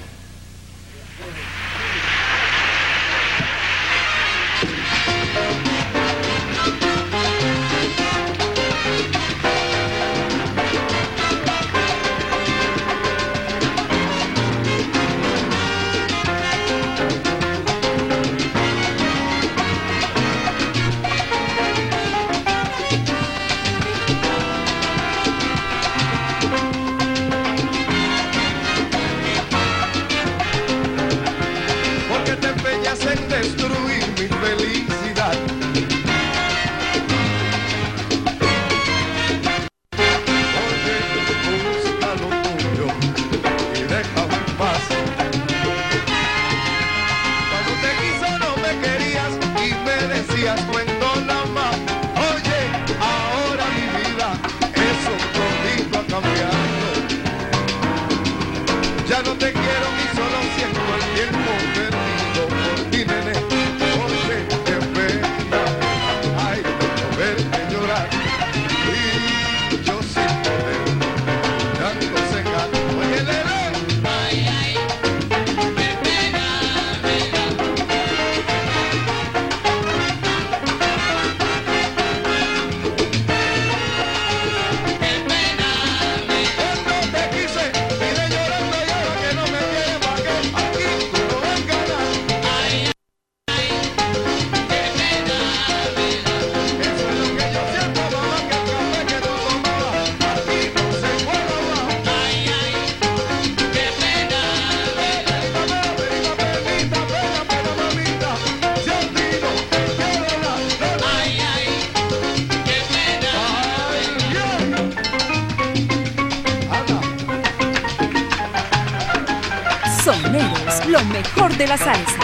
lo mejor de la salsa.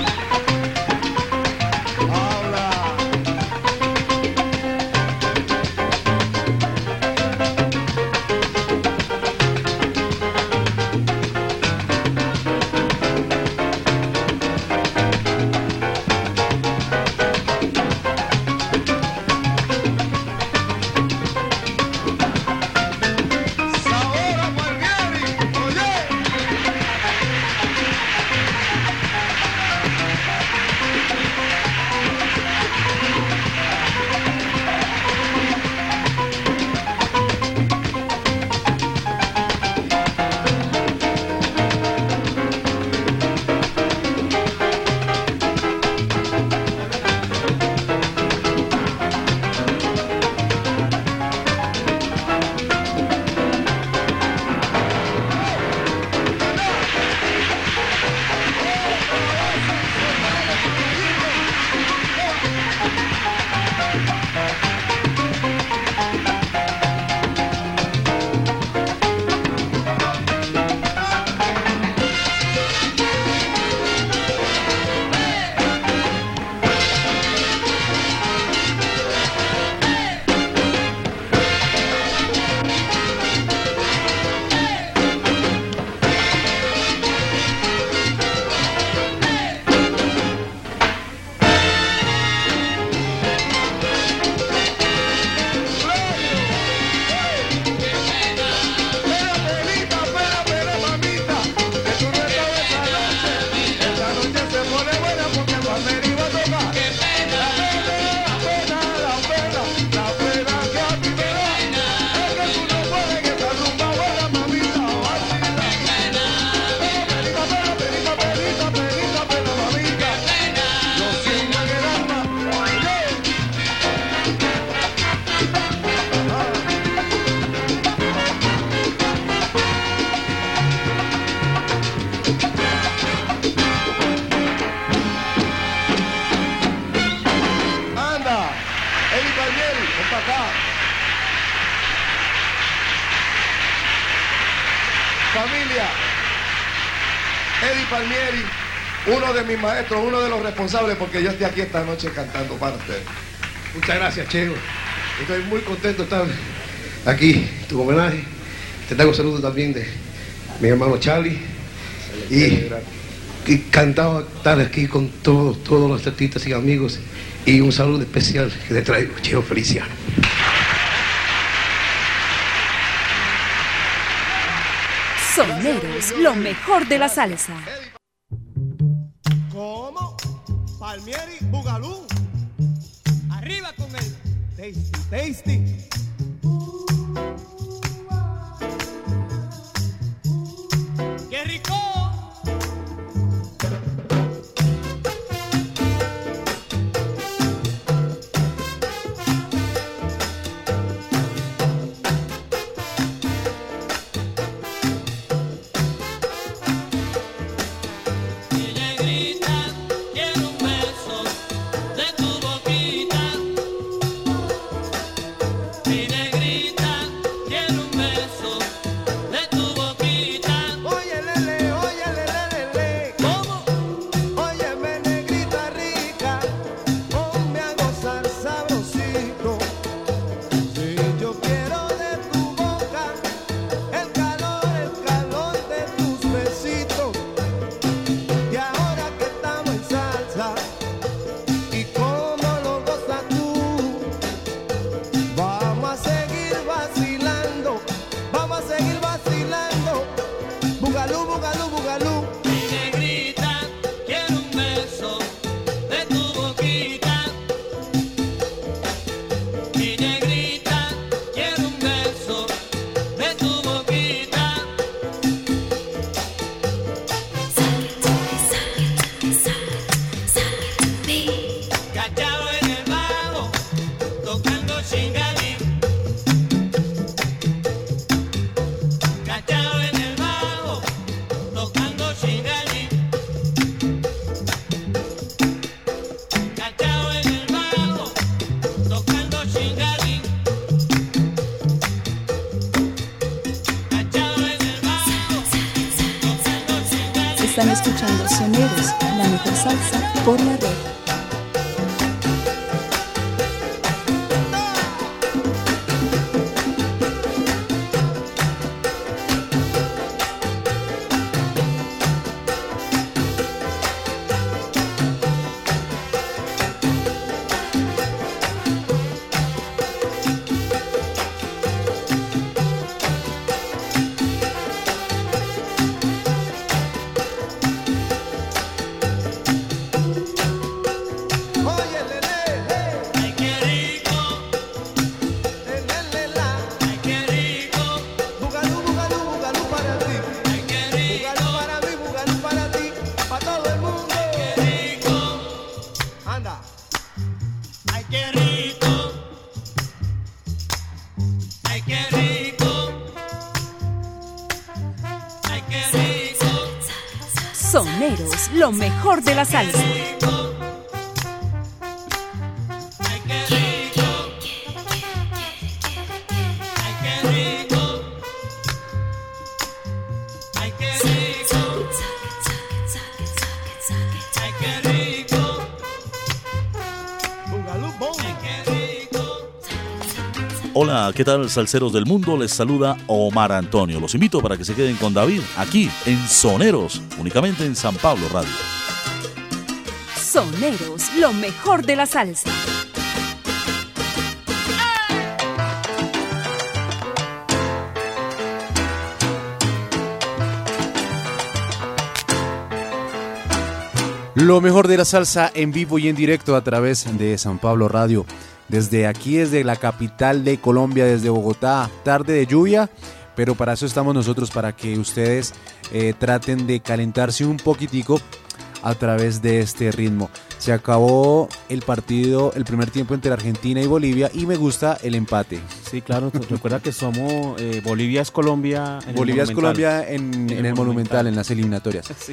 Familia, Eddie Palmieri, uno de mis maestros, uno de los responsables porque yo estoy aquí esta noche cantando para ustedes. Muchas gracias, Cheo. Estoy muy contento de estar aquí, tu homenaje. Te traigo saludos también de mi hermano Charlie. Y encantado de estar aquí con todos los artistas y amigos. Y un saludo especial que te traigo, Cheo Feliciano. Soneros, lo mejor de la salsa. ¿Cómo? Palmieri, Bugalú. Arriba con él. Tasty, tasty. ¡Qué rico! Mira Están escuchando Soneros, la mejor salsa por la red. Soneros, lo mejor de la salsa. Hola, ¿qué tal, salseros del mundo? Les saluda Omar Antonio. Los invito para que se queden con David aquí en Soneros, únicamente en San Pablo Radio. Soneros, lo mejor de la salsa. Lo mejor de la salsa en vivo y en directo a través de San Pablo Radio. Desde aquí, desde la capital de Colombia, desde Bogotá, tarde de lluvia, pero para eso estamos nosotros, para que ustedes traten de calentarse un poquitico a través de este ritmo. Se acabó el partido, el primer tiempo entre Argentina y Bolivia, y me gusta el empate. Sí, claro, recuerda que somos Bolivia es Colombia en Bolivia el es Colombia en el Monumental, en las eliminatorias. Sí.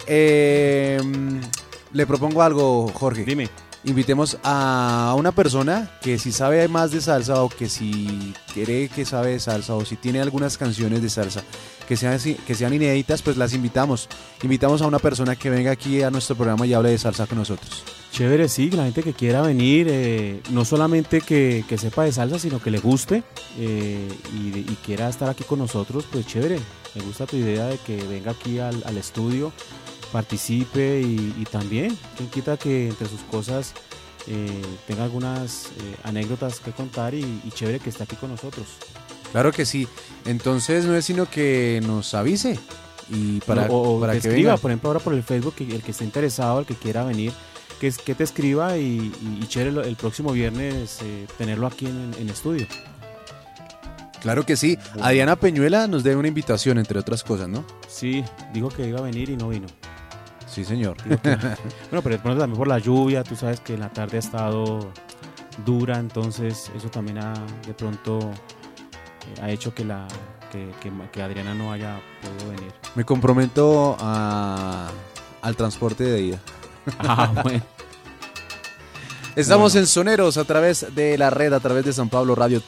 Le propongo algo, Jorge. Dime. Invitemos a una persona que si sabe más de salsa, o que si quiere que sabe de salsa, o si tiene algunas canciones de salsa que sean inéditas, pues las invitamos. Invitamos a una persona que venga aquí a nuestro programa y hable de salsa con nosotros. Chévere, sí, la gente que quiera venir, no solamente que sepa de salsa, sino que le guste y quiera estar aquí con nosotros, pues chévere. Me gusta tu idea de que venga aquí al estudio, participe y también, quien quita que entre sus cosas tenga algunas anécdotas que contar y chévere que esté aquí con nosotros. Claro que sí, entonces no es sino que nos avise y para que que escriba, venga. por ejemplo, ahora por el Facebook, el que esté interesado, el que quiera venir, que te escriba y chévere el próximo viernes tenerlo aquí en estudio. Claro que sí, Adriana Peñuela nos debe una invitación, entre otras cosas, ¿no? Sí, dijo que iba a venir y no vino. Sí, señor. Bueno, pero de pronto también por la lluvia, tú sabes que en la tarde ha estado dura, entonces eso también de pronto ha hecho que Adriana no haya podido venir. Me comprometo al transporte de ida. Ah, bueno. Estamos en Soneros a través de la red, a través de San Pablo Radio,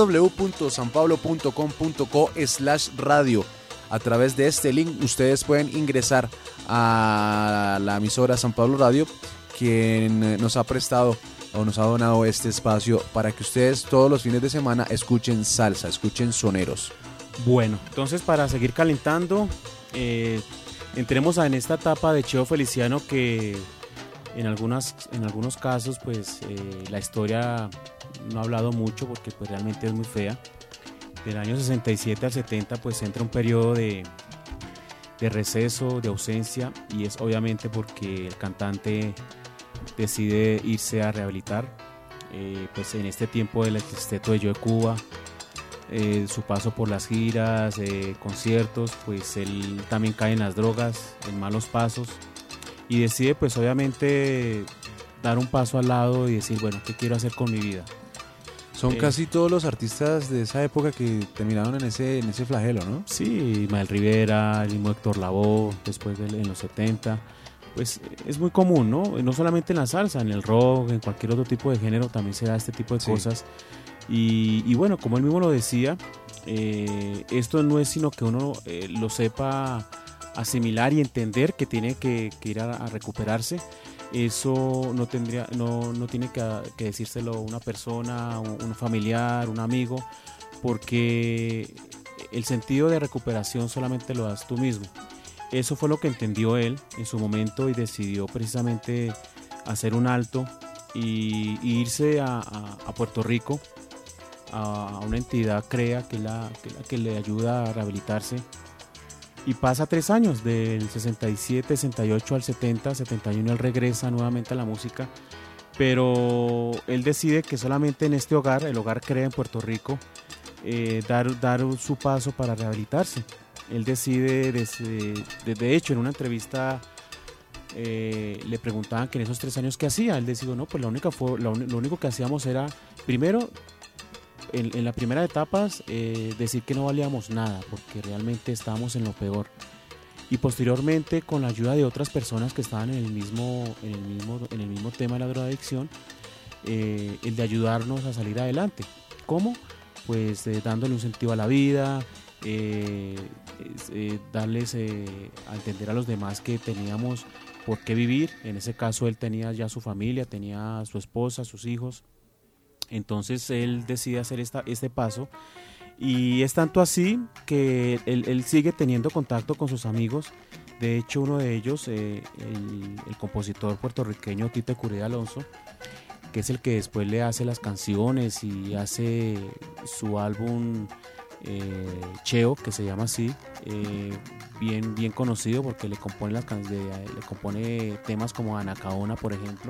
www.sanpablo.com.co/radio. A través de este link ustedes pueden ingresar a la emisora San Pablo Radio, quien nos ha prestado o nos ha donado este espacio para que ustedes todos los fines de semana escuchen salsa, escuchen Soneros. Bueno, entonces para seguir calentando, entremos en esta etapa de Cheo Feliciano que en algunos casos pues la historia no ha hablado mucho porque pues realmente es muy fea. Del año 67 al 70 pues entra un periodo de receso, de ausencia, y es obviamente porque el cantante decide irse a rehabilitar. Pues en este tiempo del Sexteto de Yo de Cuba, su paso por las giras, conciertos, pues él también cae en las drogas, en malos pasos, y decide pues obviamente dar un paso al lado y decir, bueno, ¿qué quiero hacer con mi vida? Son casi todos los artistas de esa época que terminaron en ese flagelo, ¿no? Sí, Ismael Rivera, el mismo Héctor Lavoe, después en los 70, pues es muy común, ¿no? No solamente en la salsa, en el rock, en cualquier otro tipo de género también se da este tipo de cosas. Y bueno, como él mismo lo decía, esto no es sino que uno lo sepa asimilar y entender que tiene que ir a recuperarse. Eso no tiene que decírselo una persona, un familiar, un amigo, porque el sentido de recuperación solamente lo das tú mismo. Eso fue lo que entendió él en su momento y decidió precisamente hacer un alto y irse a Puerto Rico, a una entidad CREA, que es la que le ayuda a rehabilitarse. Y pasa 3 años, del 67, 68 al 70, 71, él regresa nuevamente a la música, pero él decide que solamente en este hogar, el hogar CREA en Puerto Rico, dar su paso para rehabilitarse. Él decide, de hecho, en una entrevista le preguntaban que en esos 3 años qué hacía. Él decidió, no, pues lo único que hacíamos era, primero, en la primera etapa, decir que no valíamos nada, porque realmente estábamos en lo peor. Y posteriormente, con la ayuda de otras personas que estaban en el mismo tema de la drogadicción, el de ayudarnos a salir adelante. ¿Cómo? Pues dándole un sentido a la vida, darles a entender a los demás que teníamos por qué vivir. En ese caso él tenía ya su familia, tenía a su esposa, sus hijos. Entonces él decide hacer este paso, y es tanto así que él sigue teniendo contacto con sus amigos. De hecho, uno de ellos, el compositor puertorriqueño Tite Curé Alonso, que es el que después le hace las canciones y hace su álbum Cheo, que se llama así, bien conocido porque le compone temas como Anacaona, por ejemplo.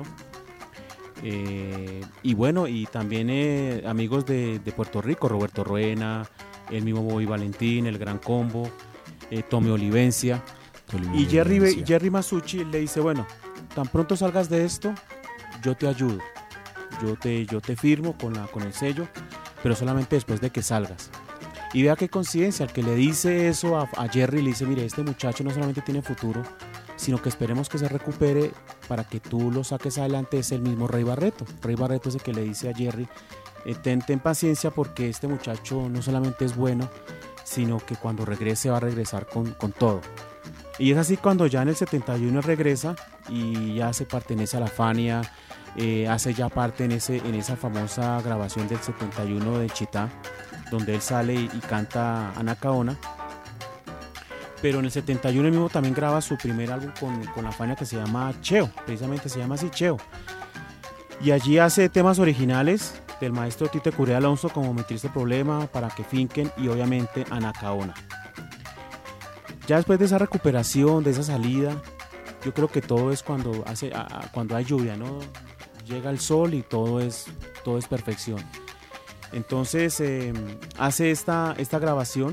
Y bueno, y también amigos de Puerto Rico, Roberto Roena, el mismo Bobby Valentín, el Gran Combo, Tommy Olivencia. Y Jerry Masucci le dice, bueno, tan pronto salgas de esto, yo te ayudo, yo te firmo con el sello, pero solamente después de que salgas. Y vea qué coincidencia, al que le dice eso a Jerry, le dice, mire, este muchacho no solamente tiene futuro, sino que esperemos que se recupere para que tú lo saques adelante, es el mismo Rey Barreto. Rey Barreto es el que le dice a Jerry, ten paciencia, porque este muchacho no solamente es bueno, sino que cuando regrese va a regresar con todo. Y es así cuando ya en el 71 regresa y ya se pertenece a la Fania, hace ya parte en esa famosa grabación del 71 de Chitá, donde él sale y canta Anacaona. Pero en el 71 él mismo también graba su primer álbum con la Fania, que se llama Cheo, precisamente se llama así, Cheo. Y allí hace temas originales del maestro Tite Curé Alonso, como Mi Triste Problema, Para que Finquen y obviamente Anacaona. Ya después de esa recuperación, de esa salida, yo creo que todo es cuando hay lluvia, ¿no? Llega el sol y todo es perfección. Entonces hace esta grabación.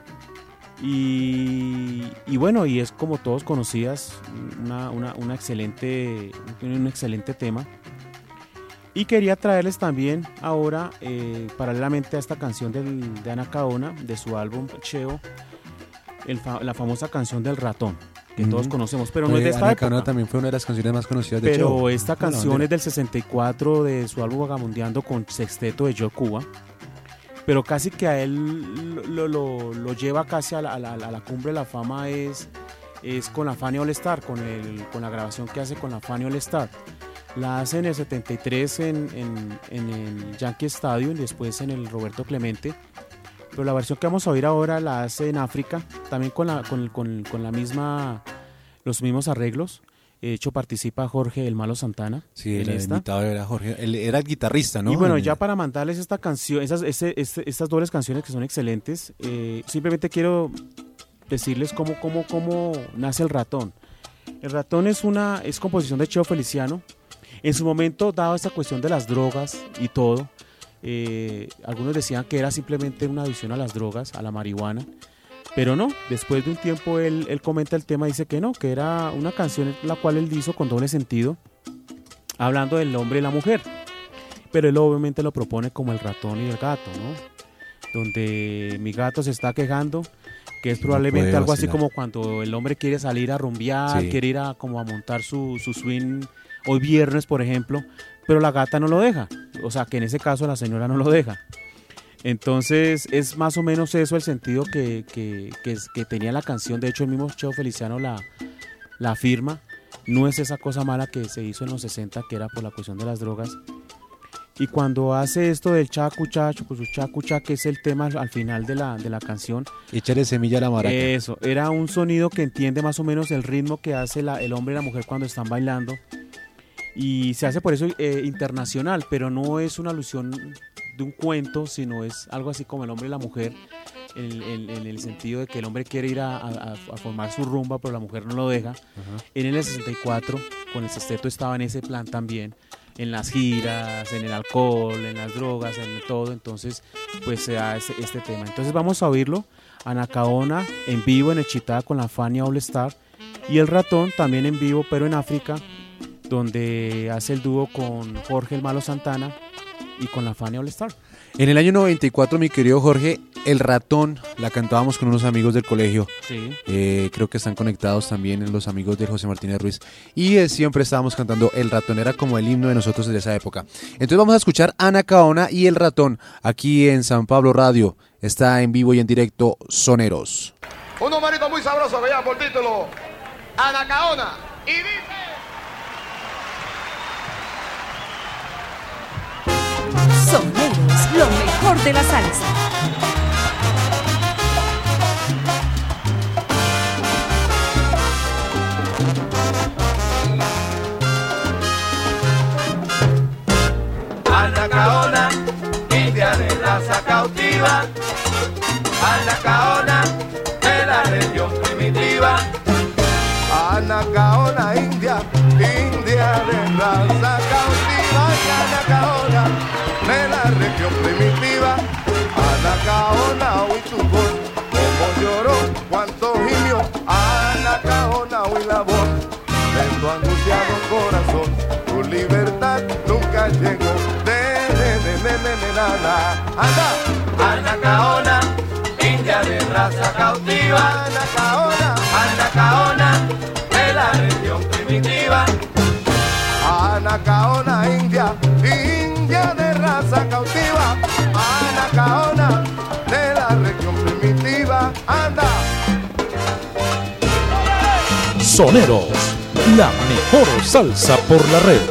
Y bueno, y es como todos conocidas, un excelente tema. Y quería traerles también ahora, paralelamente a esta canción de Anacaona, de su álbum Cheo, la famosa canción del ratón, que todos conocemos, pero no es de esta Anacaona época. también fue una de las canciones más conocidas de Cheo. Pero esta canción es del 64, de su álbum Vagabundeando, con sexteto de Joe Cuba. Pero casi que a él lo lleva casi a la cumbre de la fama es con la Fania All Star, con la grabación que hace con la Fania All Star. La hace en el 73 en el Yankee Stadium y después en el Roberto Clemente. Pero la versión que vamos a oír ahora la hace en África, también con los mismos arreglos. De hecho, participa Jorge El Malo Santana. Sí, el invitado era Jorge. Él era el guitarrista, ¿no? Y bueno, ya para mandarles esta canción, estas dobles canciones que son excelentes, simplemente quiero decirles cómo nace El Ratón. El Ratón es composición de Cheo Feliciano. En su momento, dado esta cuestión de las drogas y todo, algunos decían que era simplemente una adicción a las drogas, a la marihuana. Pero no, después de un tiempo él comenta el tema, dice que no, que era una canción la cual él hizo con doble sentido, hablando del hombre y la mujer. Pero él obviamente lo propone como el ratón y el gato, ¿no? Donde mi gato se está quejando, que es probablemente algo así como cuando el hombre quiere salir a rumbear, sí, quiere ir a montar su swing hoy viernes, por ejemplo, pero la gata no lo deja. O sea, que en ese caso la señora no lo deja. Entonces es más o menos eso el sentido que tenía la canción. De hecho el mismo Cheo Feliciano la afirma. No es esa cosa mala que se hizo en los 60, que era por la cuestión de las drogas. Y cuando hace esto del chacuchacho, pues su chacucha, que es el tema al final de la canción. Échale semilla a la maraca. Eso, era un sonido que entiende más o menos el ritmo que hace el hombre y la mujer cuando están bailando. Y se hace por eso internacional, pero no es una alusión de un cuento, sino es algo así como el hombre y la mujer, en el sentido de que el hombre quiere ir a formar su rumba, pero la mujer no lo deja. En el 64, con el sexteto estaba en ese plan también, en las giras, en el alcohol, en las drogas, en todo. Entonces pues se da este tema. Entonces vamos a oírlo, Anacaona en vivo en el Chitá con la Fania All Star, y El Ratón también en vivo, pero en África, donde hace el dúo con Jorge el Malo Santana y con la Fania All Star. En el año 94, mi querido Jorge, El Ratón la cantábamos con unos amigos del colegio. Sí. Creo que están conectados también los amigos de José Martínez Ruiz. Y siempre estábamos cantando El Ratón, era como el himno de nosotros desde esa época. Entonces vamos a escuchar Anacaona y El Ratón aquí en San Pablo Radio. Está en vivo y en directo Soneros. Un numerito muy sabroso que lleva por título Anacaona. Y dice... Soneros, lo mejor de la salsa. Anacaona, india de raza cautiva. Anacaona, de la región primitiva. Anacaona, india de raza cautiva. Anacaona, de la región primitiva. Anacaona, oí tu voz, como lloró, cuánto gimió. Anacaona, oí la voz de tu angustiado corazón. Tu libertad nunca llegó. Anda. Anacaona, india de raza cautiva. Anacaona, Anacaona, de la región primitiva. Anacaona, india de raza cautiva. Anacaona, de la región primitiva. Anda. Soneros, la mejor salsa por la red.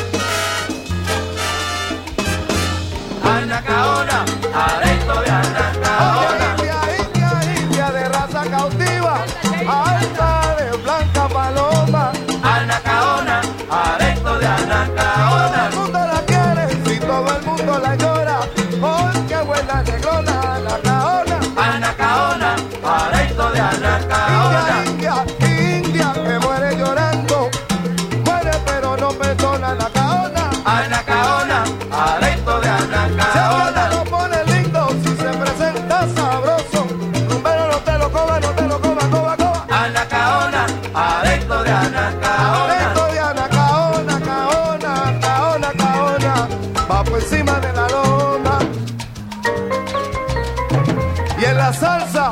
Anacaona, aresto de Anacaona. India de raza cautiva. Alta de blanca paloma. Anacaona, aresto de Anacaona. Todo el mundo la quiere, si todo el mundo la llora. ¡Oh, qué buena negrona! Anacaona. Anacaona, aresto de Anacaona. India que muere llorando. Muere pero no perdona. Anacaona. Anacaona, aresto de Anacaona. Se lo pone lindo si se presenta sabroso. Rumbero no te lo coma, no te lo coma, coba. Anacaona, aresto de Anacaona. Aresto de Anacaona, Caona. Va por encima de la loma. Y en la salsa.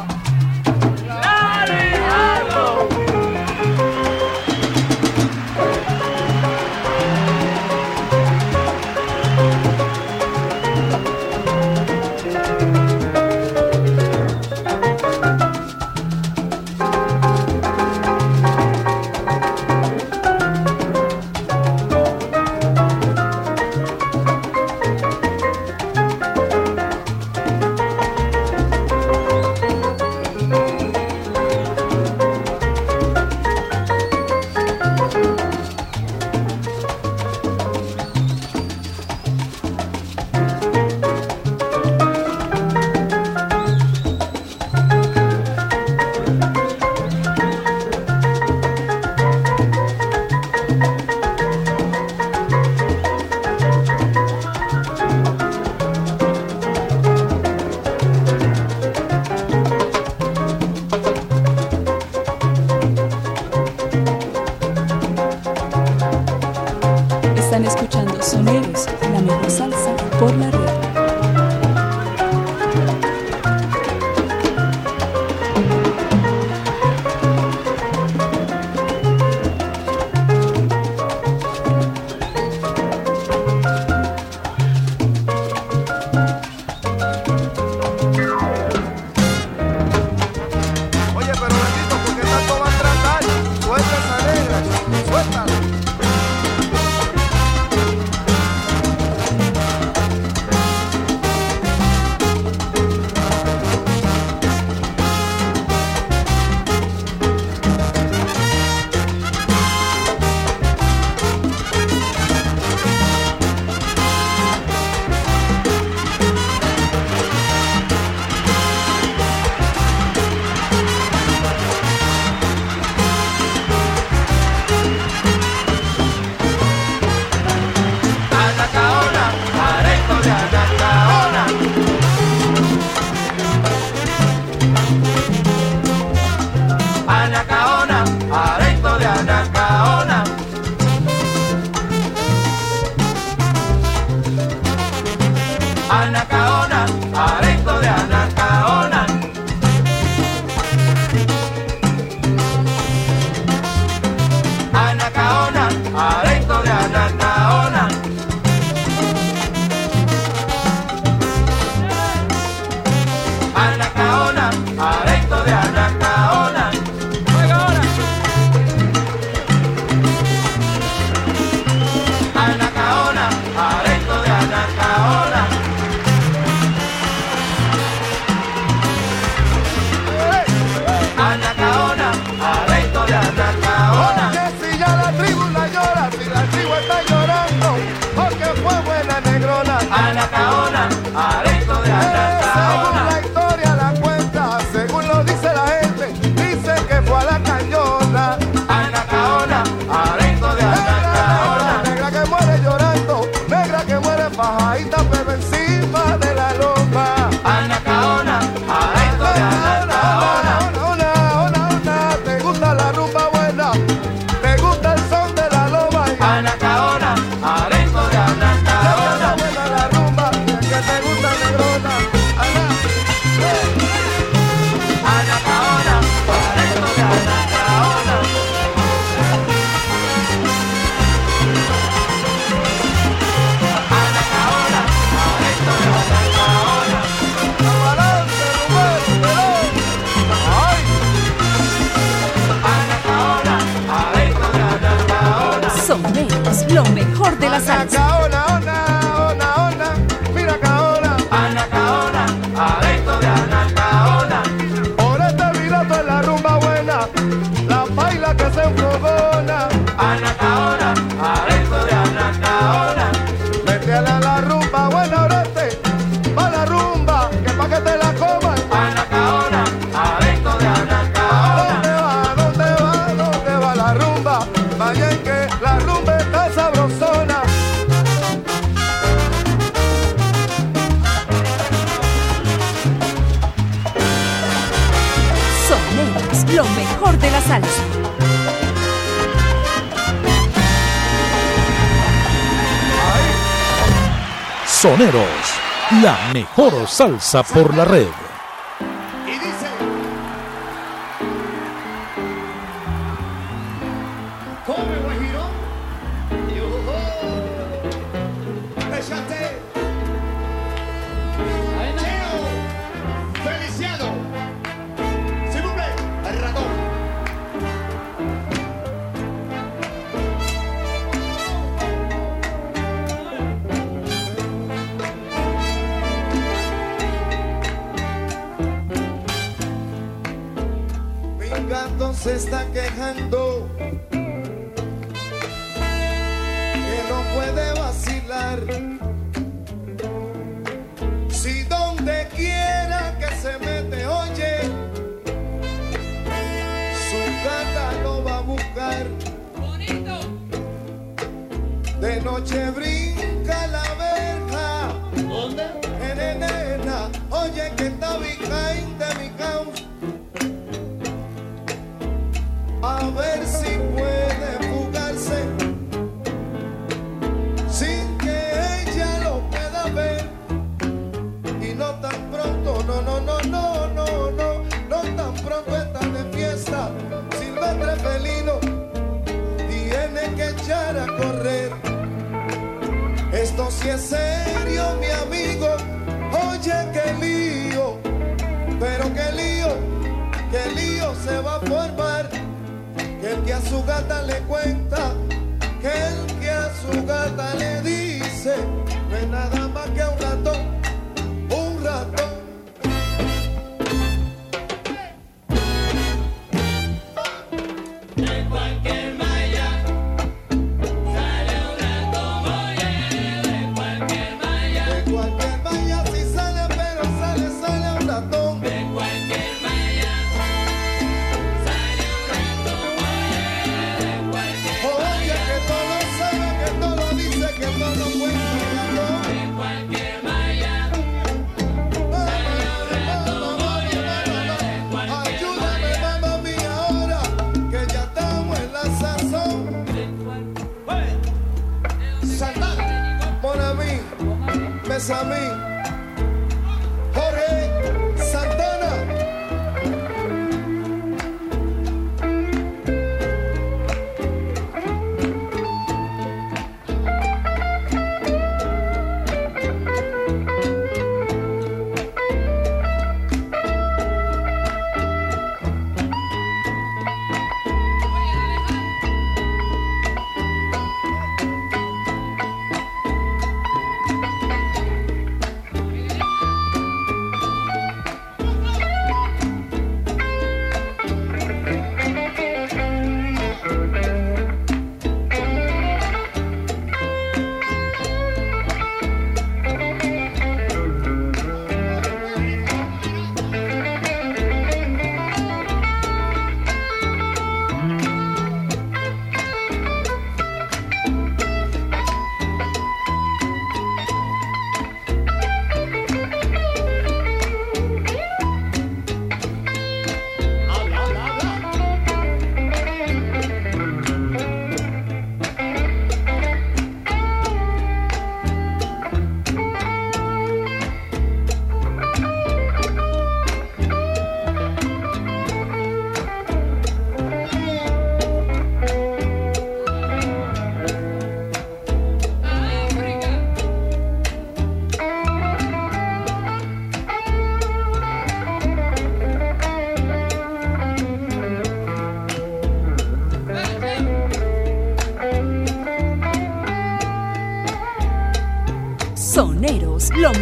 lo mejor de la salsa. Anacaona, mira Caona. Anacaona, adicto de Anacaona. Por este viroto es la rumba buena, la baila que se enfogona. Anacaona, adicto de Anacaona. Métele a la rumba buena, orete, pa' la rumba, que pa' que te la coman. Anacaona, adicto de Anacaona. ¿Dónde va la rumba? Vaya en que la rumba está sabrosona. Soneros, lo mejor de la salsa. Soneros, la mejor salsa por la red. Y dice: come guajiro, échate, Cheo, Feliciano, Simple, el ratón. Mi gato se está quejando que no puede vacilar. Si donde quiera que se mete, oye, su gata lo va a buscar. De noche brinca la verja. ¿Dónde? Nena, oye que está behind de mi house. A ver si puede fugarse sin que ella lo pueda ver. Y no tan pronto, no tan pronto está de fiesta. Silvestre felino tiene que echar a correr. Esto sí es serio, mi amigo. Oye, qué lío, pero qué lío se va a formar. Que el que a su gata le cuenta, que el que a su gata le dice, no es nada más que un ratón, un ratón. De cualquier malla sale un ratón, oye, de cualquier malla. De cualquier malla si sale, pero sale un ratón. De cualquier malla sale un ratón, oye, de cualquier Oye, que todo lo sabe, que todo lo dice, que todo lo cuenta.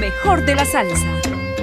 mejor de la salsa.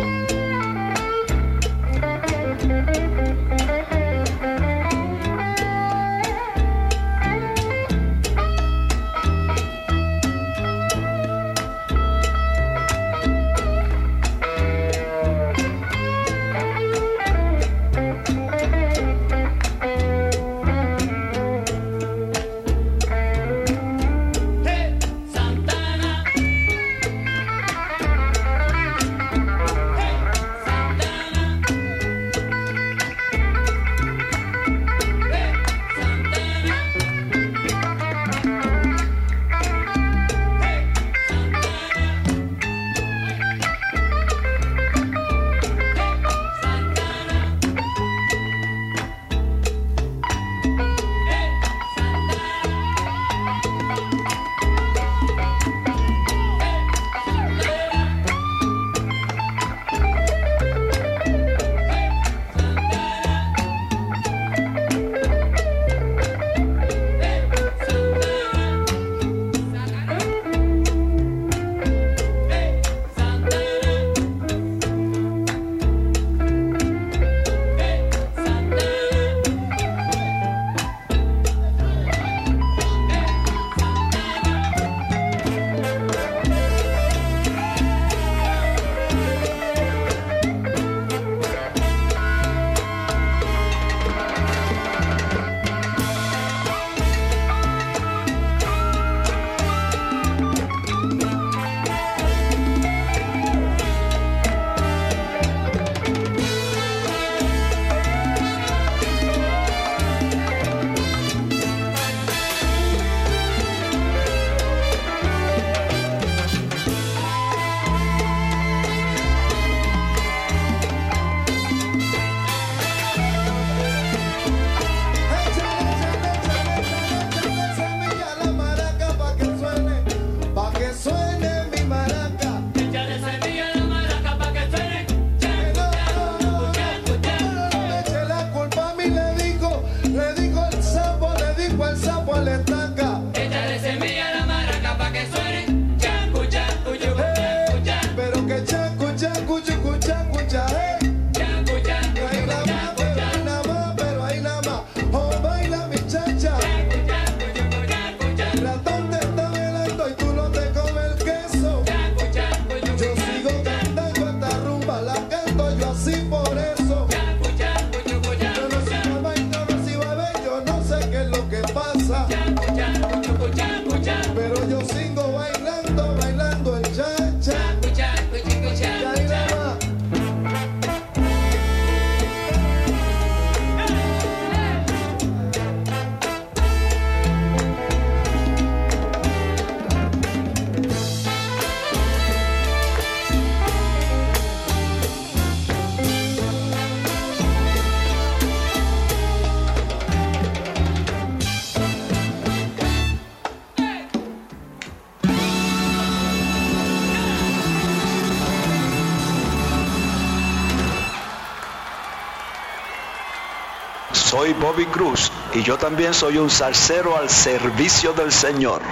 Soy Bobby Cruz y yo también soy un salsero al servicio del Señor.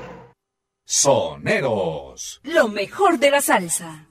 Soneros. Lo mejor de la salsa.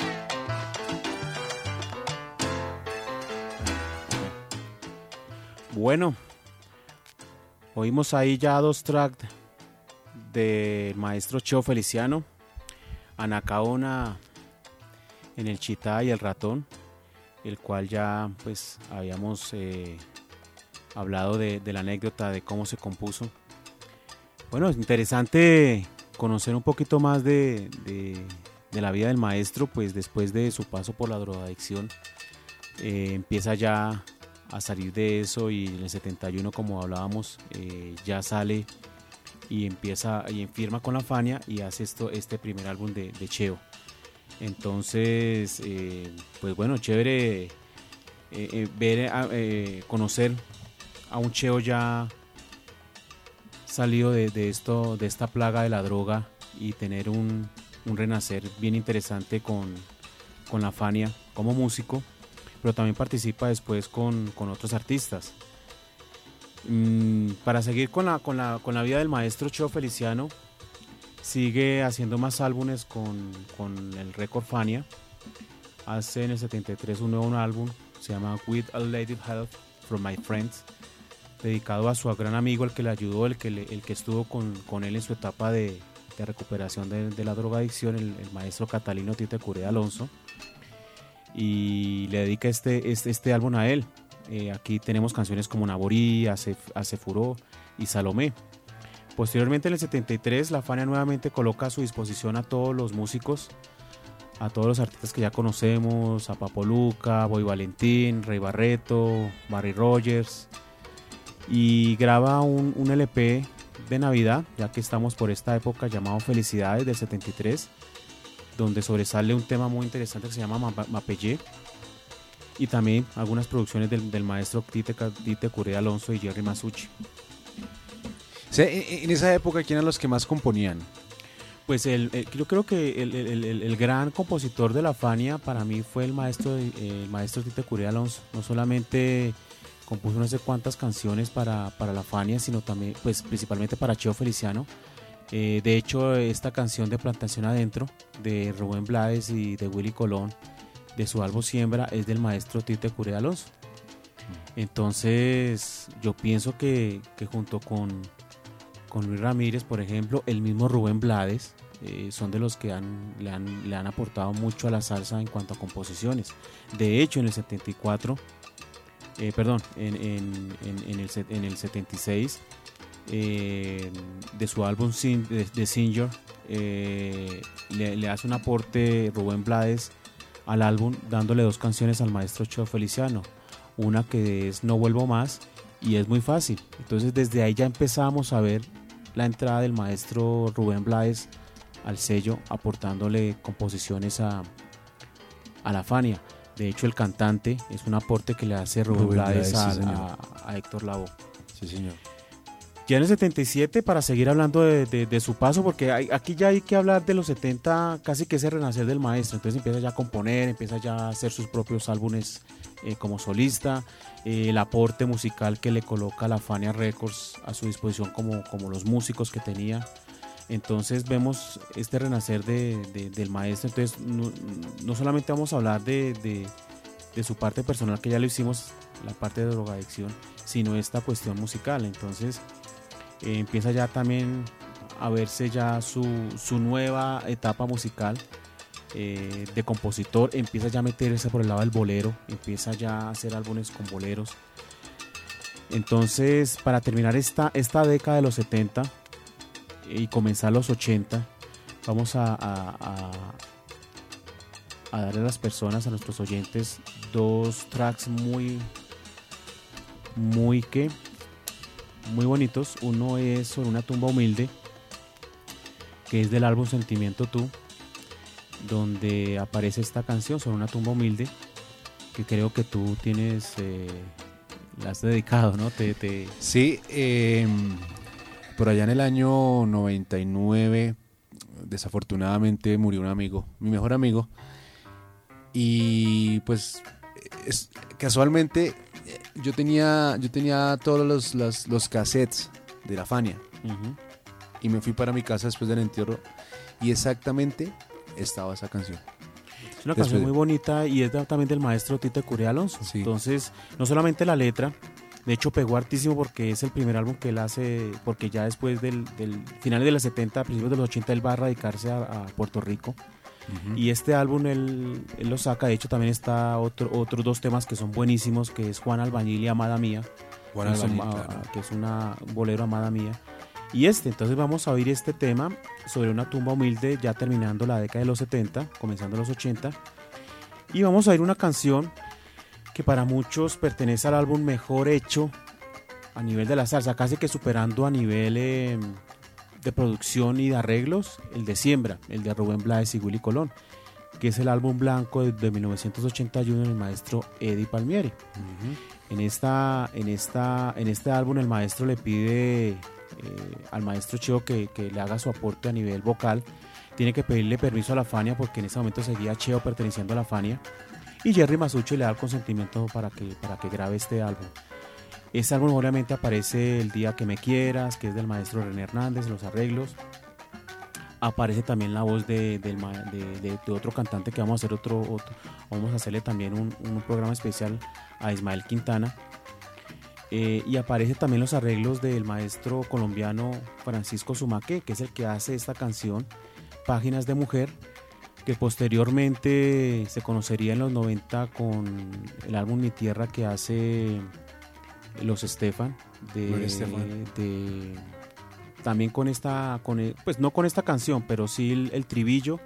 Bueno, oímos ahí ya 2 tracks del maestro Cheo Feliciano, Anacaona en el Chitá y el Ratón, el cual ya pues habíamos hablado de la anécdota de cómo se compuso. Bueno, es interesante conocer un poquito más de la vida del maestro, pues después de su paso por la drogadicción, empieza ya a salir de eso y en el 71, como hablábamos, ya sale y empieza y firma con la Fania y hace este primer álbum de Cheo. Entonces, pues bueno, chévere conocer a un Cheo ya salido de esta plaga de la droga y tener un renacer bien interesante con la Fania como músico, pero también participa después con otros artistas. Para seguir con la vida del maestro Cheo Feliciano, sigue haciendo más álbumes con el récord Fania. Hace en el 73 un nuevo álbum, se llama With a Little Help from My Friends, dedicado a su gran amigo, el que le ayudó, el que estuvo con él en su etapa de recuperación de la drogadicción, el maestro Catalino Tite Curé Alonso, y le dedica este álbum a él. Aquí tenemos canciones como Naborí, Hace Furó y Salomé. Posteriormente, en el 73, la Fania nuevamente coloca a su disposición a todos los músicos, a todos los artistas que ya conocemos, a Papo Luca, Boy Valentín, Rey Barreto, Barry Rogers, y graba un LP de Navidad, ya que estamos por esta época, llamado Felicidades, del 73, donde sobresale un tema muy interesante que se llama Mapellé, y también algunas producciones del maestro Tite Curé Alonso y Jerry Masucci. O sea, en esa época, ¿quién eran los que más componían? Pues yo creo que el gran compositor de la Fania para mí fue el maestro Tite Curé Alonso. No solamente compuso no sé cuántas canciones para la Fania, sino también, pues principalmente para Cheo Feliciano. De hecho, esta canción de Plantación Adentro, de Rubén Blades y de Willy Colón, de su álbum Siembra, es del maestro Tite Curé Alonso. Entonces, yo pienso que junto con Luis Ramírez, por ejemplo, el mismo Rubén Blades, son de los que le han aportado mucho a la salsa en cuanto a composiciones. De hecho, en el 74, en el 76, de su álbum de Singer, le hace un aporte Rubén Blades al álbum, dándole 2 canciones al maestro Cheo Feliciano, una que es No Vuelvo Más y Es Muy Fácil. Entonces desde ahí ya empezamos a ver la entrada del maestro Rubén Blades al sello, aportándole composiciones a la Fania. De hecho, el cantante es un aporte que le hace Rubén Blades a Héctor Lavoe. Sí, señor. Ya en el 77, para seguir hablando de su paso, porque aquí ya hay que hablar de los 70, casi que ese renacer del maestro. Entonces empieza ya a componer, empieza ya a hacer sus propios álbumes como solista, el aporte musical que le coloca la Fania Records a su disposición como los músicos que tenía. Entonces vemos este renacer del maestro. Entonces no solamente vamos a hablar de su parte personal, que ya lo hicimos, la parte de drogadicción, sino esta cuestión musical. Entonces empieza ya también a verse ya su nueva etapa musical de compositor. Empieza ya a meterse por el lado del bolero, empieza ya a hacer álbumes con boleros. Entonces, para terminar esta década de los 70 y comenzar los 80, vamos a darle a las personas, a nuestros oyentes, 2 tracks muy bonitos. Uno es Sobre una tumba humilde, que es del álbum Sentimiento Tú, donde aparece esta canción, Sobre una tumba humilde, que creo que tú tienes, la has dedicado, ¿no? Sí, por allá en el año 99, desafortunadamente murió un amigo, mi mejor amigo, y pues casualmente yo tenía todos los cassettes de la Fania. Uh-huh. Y me fui para mi casa después del entierro y exactamente estaba esa canción. Es una canción muy bonita y es también del maestro Tite Curé Alonso. Sí. Entonces, no solamente la letra, de hecho pegó hartísimo porque es el primer álbum que él hace, porque ya después del final de los 70, principios de los 80, él va a radicarse a Puerto Rico. Uh-huh. Y este álbum él lo saca. De hecho también está otros 2 temas que son buenísimos, que es Juan Albañil y Amada Mía, que es un bolero, Amada Mía. Y entonces vamos a oír este tema, Sobre una tumba humilde, ya terminando la década de los 70, comenzando los 80, y vamos a oír una canción que para muchos pertenece al álbum mejor hecho a nivel de la salsa, casi que superando a nivel de producción y de arreglos, el de Siembra, el de Rubén Blades y Willy Colón, que es el álbum blanco de 1981 del maestro Eddie Palmieri. Uh-huh. En este álbum el maestro le pide al maestro Cheo que le haga su aporte a nivel vocal. Tiene que pedirle permiso a la Fania porque en ese momento seguía Cheo perteneciendo a la Fania, y Jerry Masucci le da el consentimiento para que grabe este álbum. Este álbum obviamente aparece El día que me quieras, que es del maestro René Hernández, los arreglos. aparece también la voz de otro cantante que vamos a hacer vamos a hacerle también un programa especial a Ismael Quintana. Y aparece también los arreglos del maestro colombiano Francisco Zumaque, que es el que hace esta canción, Páginas de Mujer, que posteriormente se conocería en los 90 con el álbum Mi Tierra que hace Los Estefan, también pues no con esta canción, pero sí el tribillo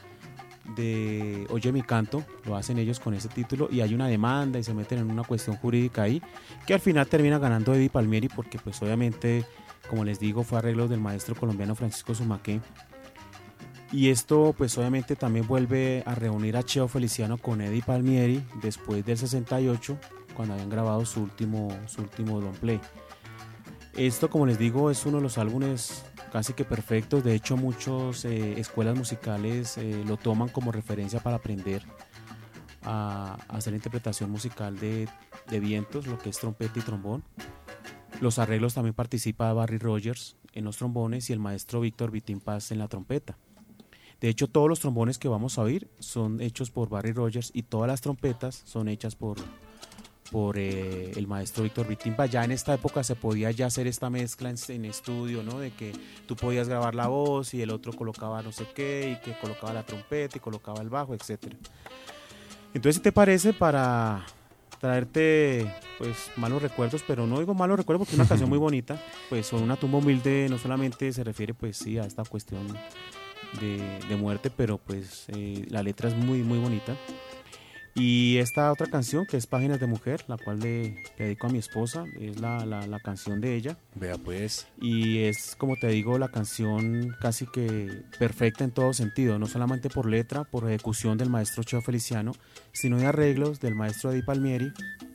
de Oye mi canto, lo hacen ellos con ese título, y hay una demanda y se meten en una cuestión jurídica ahí, que al final termina ganando Eddie Palmieri, porque pues obviamente, como les digo, fue arreglo del maestro colombiano Francisco Zumaque. Y esto pues obviamente también vuelve a reunir a Cheo Feliciano con Eddie Palmieri después del 68, cuando habían grabado su último long play. Esto, como les digo, es uno de los álbumes casi que perfectos. De hecho, muchas escuelas musicales lo toman como referencia para aprender a hacer interpretación musical de vientos, lo que es trompeta y trombón. Los arreglos también participa Barry Rogers en los trombones y el maestro Víctor Vitín Paz en la trompeta. De hecho, todos los trombones que vamos a oír son hechos por Barry Rogers y todas las trompetas son hechas por el maestro Víctor Vitín Paz. Ya en esta época se podía ya hacer esta mezcla en estudio, ¿no? De que tú podías grabar la voz y el otro colocaba no sé qué, y que colocaba la trompeta y colocaba el bajo, etc. Entonces, si te parece, para traerte pues malos recuerdos, pero no digo malos recuerdos porque es una canción muy bonita, pues Sobre una tumba humilde no solamente se refiere pues sí a esta cuestión de muerte, pero pues la letra es muy muy bonita. Y esta otra canción, que es Páginas de Mujer, la cual le dedico a mi esposa, es la canción de ella. Vea pues. Y es, como te digo, la canción casi que perfecta en todo sentido, no solamente por letra, por ejecución del maestro Cheo Feliciano, sino de arreglos del maestro Eddie Palmieri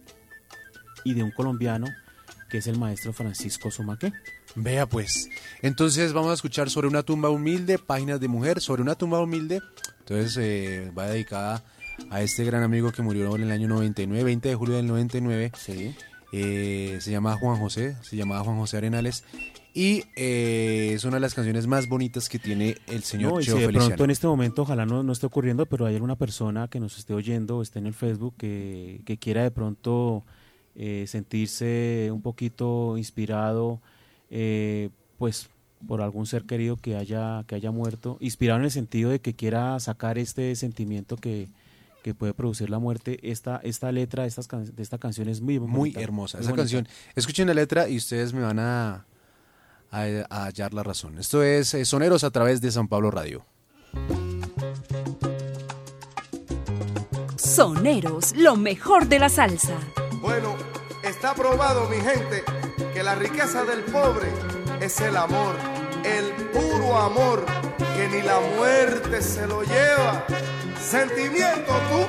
y de un colombiano que es el maestro Francisco Zumaque. Vea pues. Entonces vamos a escuchar Sobre una tumba humilde, Páginas de Mujer, Sobre una tumba humilde. Entonces va dedicada a este gran amigo que murió en el año 99, 20 de julio del 99. Sí. Se llamaba Juan José Arenales. Y es una de las canciones más bonitas que tiene el señor Cheo Feliciano. De pronto en este momento, ojalá no esté ocurriendo, pero hay alguna persona que nos esté oyendo o esté en el Facebook que quiera de pronto sentirse un poquito inspirado, pues por algún ser querido que haya muerto, inspirado en el sentido de que quiera sacar este sentimiento que puede producir la muerte. Esta letra de esta canción es muy hermosa. Muy esa bonita. canción, escuchen la letra y ustedes me van a hallar la razón. Esto es Soneros a través de San Pablo Radio. Soneros, lo mejor de la salsa. Bueno, está probado, mi gente, que la riqueza del pobre es el amor, el puro amor, que ni la muerte se lo lleva. Sentimiento, tú.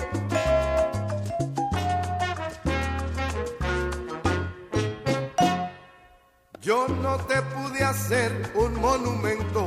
Yo no te pude hacer un monumento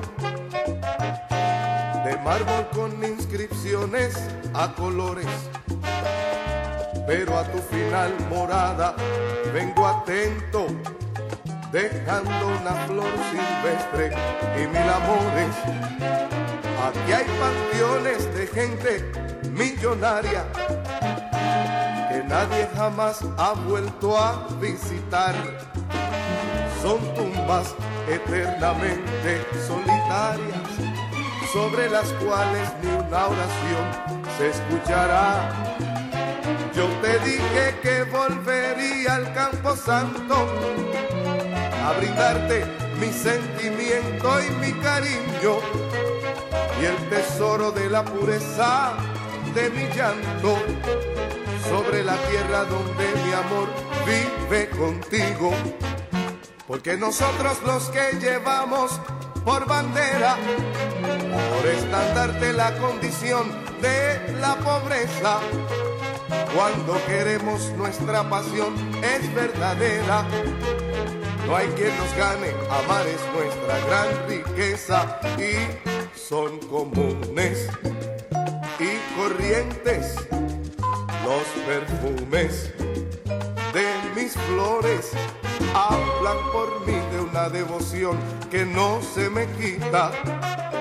de mármol con inscripciones a colores, pero a tu final morada vengo atento, dejando una flor silvestre y 1000 amores. Aquí hay panteones de gente millonaria que nadie jamás ha vuelto a visitar. Son tumbas eternamente solitarias, sobre las cuales ni una oración se escuchará. Yo te dije que volvería al Campo Santo a brindarte mi sentimiento y mi cariño y el tesoro de la pureza de mi llanto, sobre la tierra donde mi amor vive contigo. Porque nosotros los que llevamos por bandera, por estandarte la condición de la pobreza, cuando queremos nuestra pasión es verdadera. No hay quien nos gane, amar es nuestra gran riqueza. Y son comunes y corrientes los perfumes de mis flores. Hablan por mí de una devoción que no se me quita.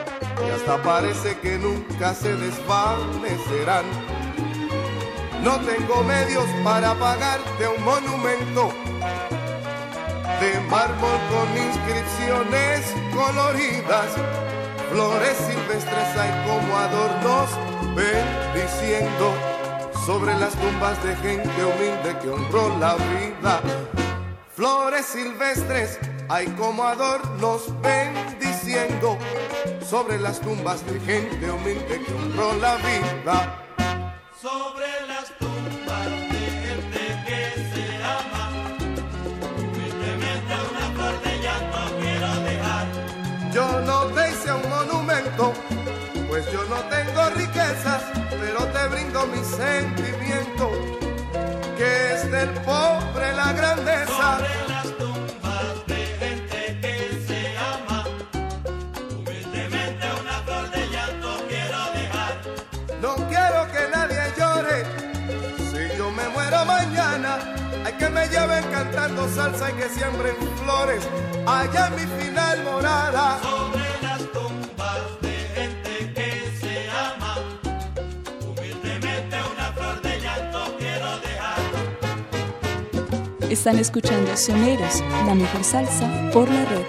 y hasta parece que nunca se desvanecerán. No tengo medios para pagarte un monumento de mármol con inscripciones coloridas, flores silvestres hay como adornos bendiciendo sobre las tumbas de gente humilde que honró la vida. Flores silvestres hay como adornos bendiciendo sobre las tumbas de gente humilde que honró la vida. Sobre las tumbas de gente que se ama, humildemente una flor de llanto quiero dejar. Yo no te hice un monumento, pues yo no tengo riquezas, pero te brindo mi sentimiento, que es del pobre la grandeza. Sobre las tumbas de gente que se ama, humildemente una flor de llanto quiero dejar. No quiero que nadie llore, si yo me muero mañana, hay que me lleven cantando salsa y que siembren flores allá en mi final morada. Sobre las tumbas de gente que se ama, humildemente una flor de llanto quiero dejar. Están escuchando Soneros, la mejor salsa por la red.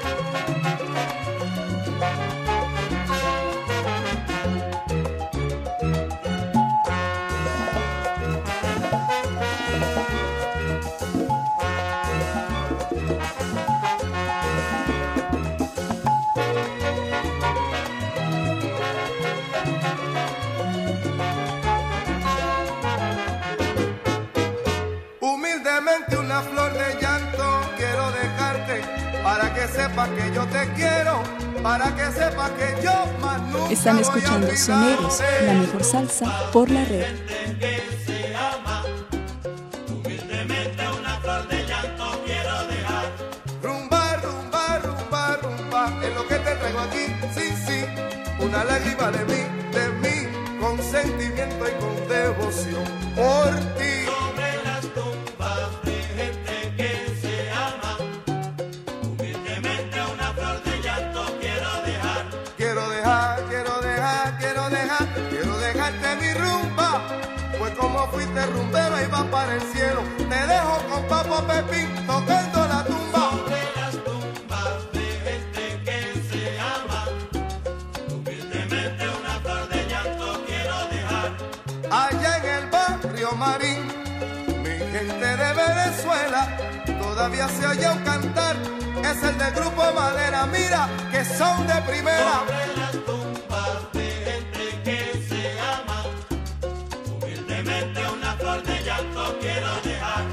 Humildemente una flor de llanto quiero dejarte, para que sepa que yo te quiero, para que sepa que yo más nunca Están voy a escuchando olvidarte. Soneros, la mejor salsa por la red. Que se ama, humildemente una flor de llanto quiero dejar. Rumba, rumba, rumba, rumba, es lo que te traigo aquí, sí, sí, una lágrima de mí, con sentimiento y con devoción por ti. Sobre las tumbas de gente que se ama, humildemente una flor de llanto quiero dejar. Quiero dejar, quiero dejar, quiero dejar, quiero dejarte mi rumba, pues como fuiste rumbero y vas para el cielo, te dejo con Papo Pepín tocando la tumba. Sobre las tumbas de gente que se ama, humildemente una flor de llanto quiero dejar. Allá en el barrio Marín, mi gente de Venezuela, todavía se oye un cantar, es el del grupo Madera, mira que son de primera. Sobre las tumbas de gente que se ama, humildemente una flor de llanto quiero dejar.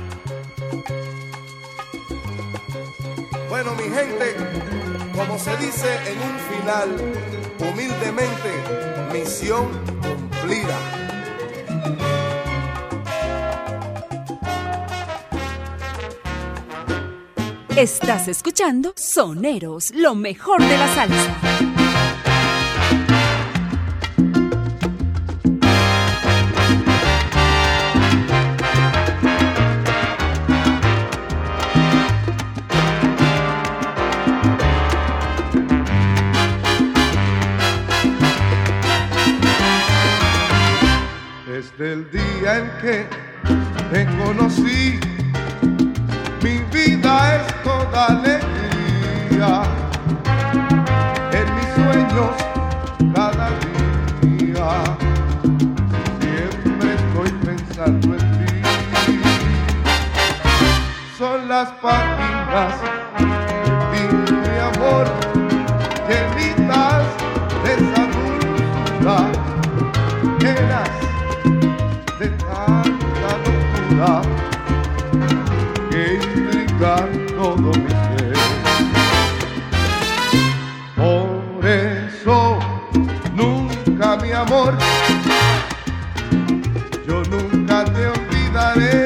Bueno, mi gente, como se dice en un final, humildemente, misión cumplida. Estás escuchando Soneros, lo mejor de la salsa. Desde el día en que te conocí, mi vida es toda alegría. En mis sueños cada día siempre estoy pensando en ti. Son las páginas de mi amor llenitas de esa dulzura, llenas de tanta locura que intrigan todo mi ser. Por eso nunca, mi amor, yo nunca te olvidaré.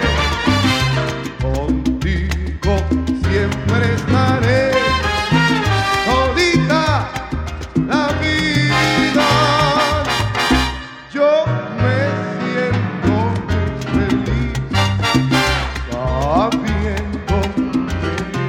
Contigo siempre estaré, todita la vida. Yo me siento muy feliz sabiendo que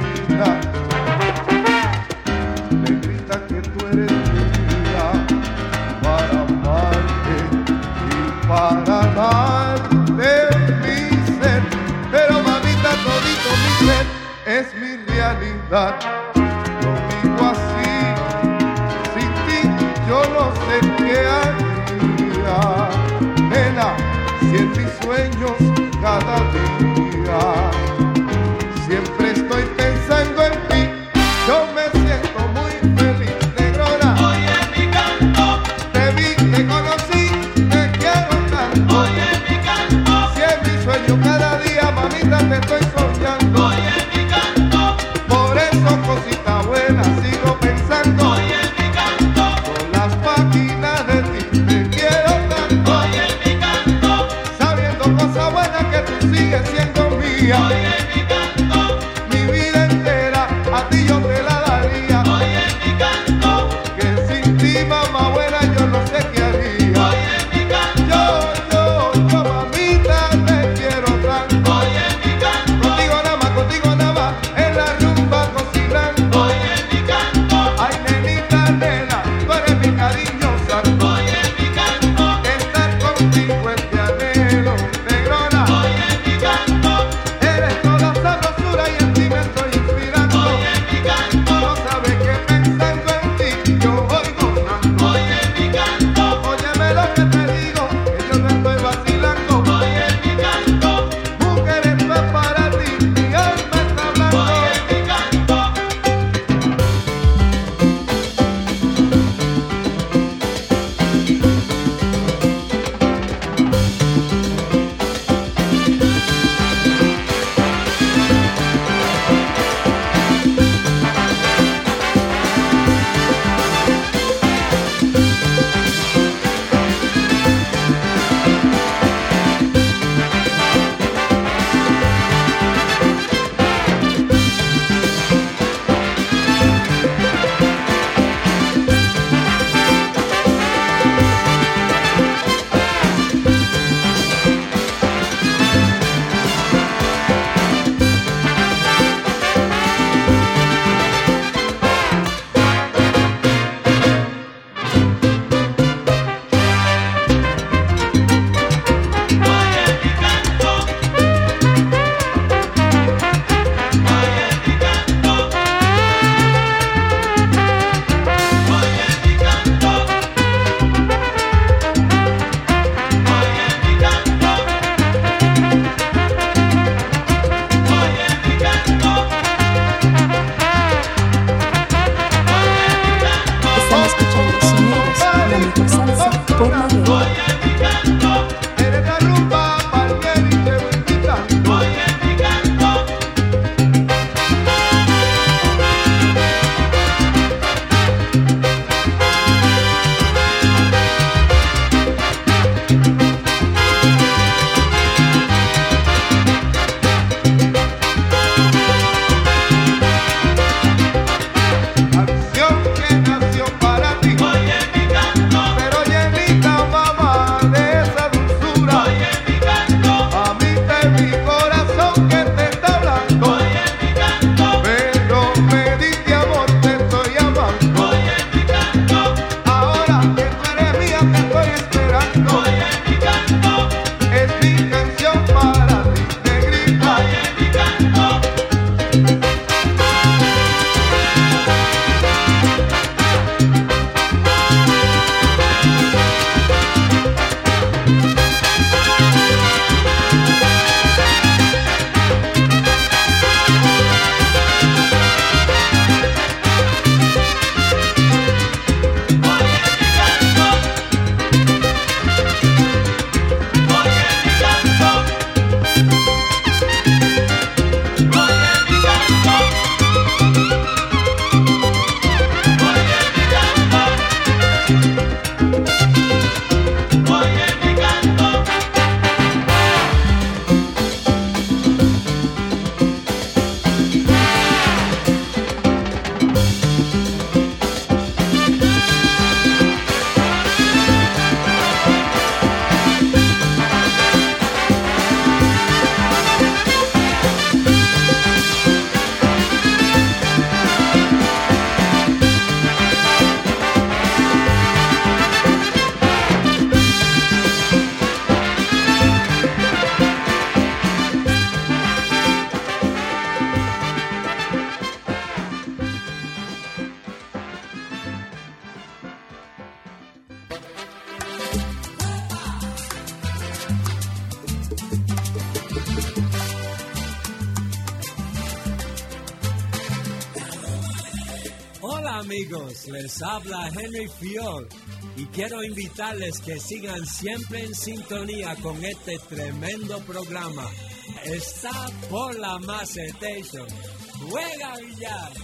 amigos, les habla Henry Fiol y quiero invitarles que sigan siempre en sintonía con este tremendo programa. Está por la Macetation. ¡Juega billar!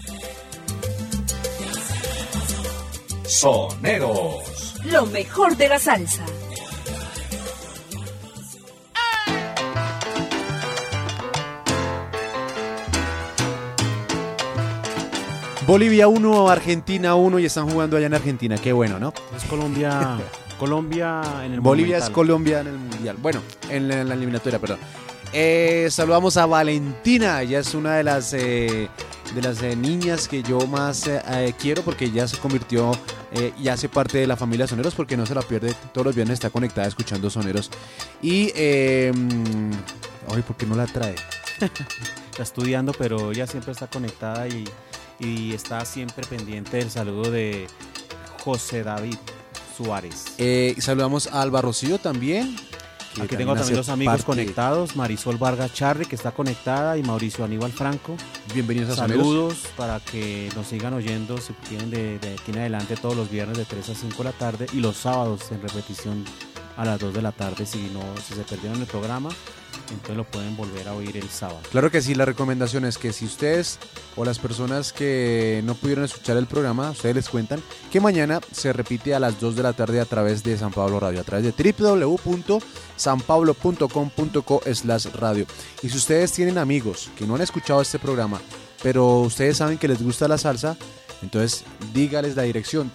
Soneros. Lo mejor de la salsa. Bolivia 1, Argentina 1 y están jugando allá en Argentina. Qué bueno, ¿no? Es Colombia en el Bolivia Monumental. es Colombia en el Mundial. Bueno, en la eliminatoria, perdón. Saludamos a Valentina. Ella es una de las niñas que yo más quiero porque ya se convirtió y hace parte de la familia Soneros porque no se la pierde. Todos los viernes está conectada escuchando Soneros. Y, ay, ¿por qué no la trae? Está estudiando, pero ella siempre está conectada y está siempre pendiente del saludo de José David Suárez. Saludamos a Alba Rocío también. Aquí tengo también dos amigos conectados, Marisol Vargas Charri, que está conectada, y Mauricio Aníbal Franco. Bienvenidos a Saludos para que nos sigan oyendo, si tienen de aquí en adelante todos los viernes de 3 a 5 de la tarde y los sábados en repetición a las 2 de la tarde. Si se perdieron el programa, entonces lo pueden volver a oír el sábado. Claro que sí, la recomendación es que si ustedes o las personas que no pudieron escuchar el programa, ustedes les cuentan que mañana se repite a las 2 de la tarde a través de San Pablo Radio, a través de www.sanpablo.com.co/radio. Y si ustedes tienen amigos que no han escuchado este programa, pero ustedes saben que les gusta la salsa, entonces dígales la dirección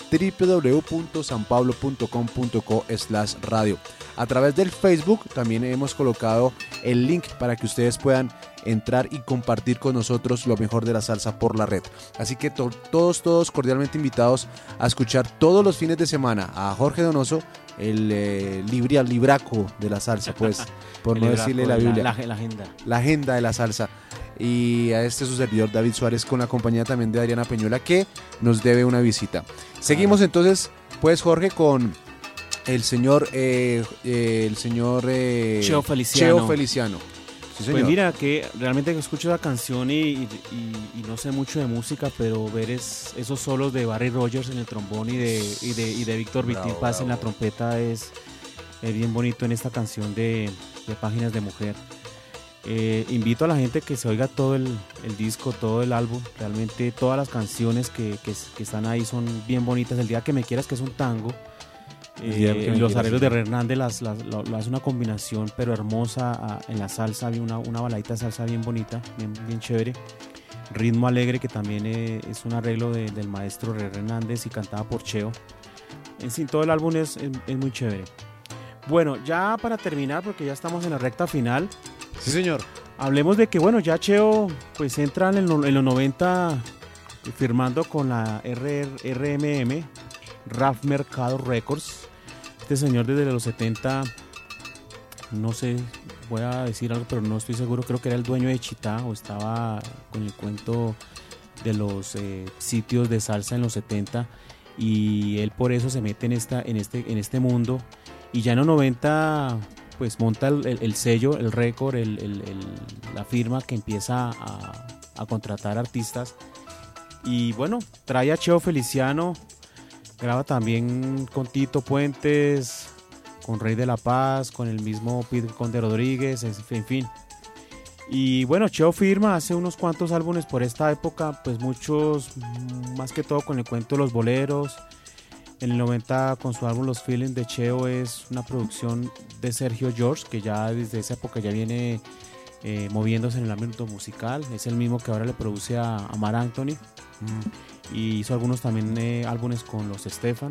www.sanpablo.com.co/radio. A través del Facebook también hemos colocado el link para que ustedes puedan entrar y compartir con nosotros lo mejor de la salsa por la red. Así que todos cordialmente invitados a escuchar todos los fines de semana a Jorge Donoso, el libraco de la salsa, pues, por no decirle la Biblia. La agenda. La agenda de la salsa. Y a su servidor David Suárez, con la compañía también de Adriana Peñola, que nos debe una visita. Seguimos entonces, pues, Jorge, con el señor Cheo Feliciano. Sí, señor. Pues mira, que realmente escucho la canción y no sé mucho de música, pero ver esos solos de Barry Rogers en el trombón y de Víctor Vitín Paz en la trompeta es bien bonito en esta canción de Páginas de Mujer. Invito a la gente que se oiga todo el disco, todo el álbum. Realmente todas las canciones que están ahí son bien bonitas. El día que me quieras, que es un tango. Los arreglos de Hernández lo hace una combinación pero hermosa en la salsa, una baladita de salsa bien bonita, bien chévere. Ritmo Alegre, que también es un arreglo del maestro Hernández y cantada por Cheo. En fin, todo el álbum es muy chévere. Bueno, ya para terminar, porque ya estamos en la recta final. Sí, señor. Hablemos de que, bueno, ya Cheo pues entra en los 90 firmando con la RMM, Raf Mercado Records. Este señor desde los 70, no sé, voy a decir algo, pero no estoy seguro, creo que era el dueño de Chitá o estaba con el cuento de los sitios de salsa en los 70 y él por eso se mete en este mundo y ya en los 90 pues monta el sello, el récord, la firma que empieza a contratar artistas y bueno, trae a Cheo Feliciano. Graba también con Tito Puentes, con Rey de la Paz, con el mismo Pete Conde Rodríguez, en fin. Y bueno, Cheo firma, hace unos cuantos álbumes por esta época, pues muchos, más que todo con el cuento de los boleros. En el 90 con su álbum Los Feelings de Cheo es una producción de Sergio George, que ya desde esa época ya viene moviéndose en el ámbito musical. Es el mismo que ahora le produce a Mar Anthony. Y hizo algunos también álbumes con los Estefan.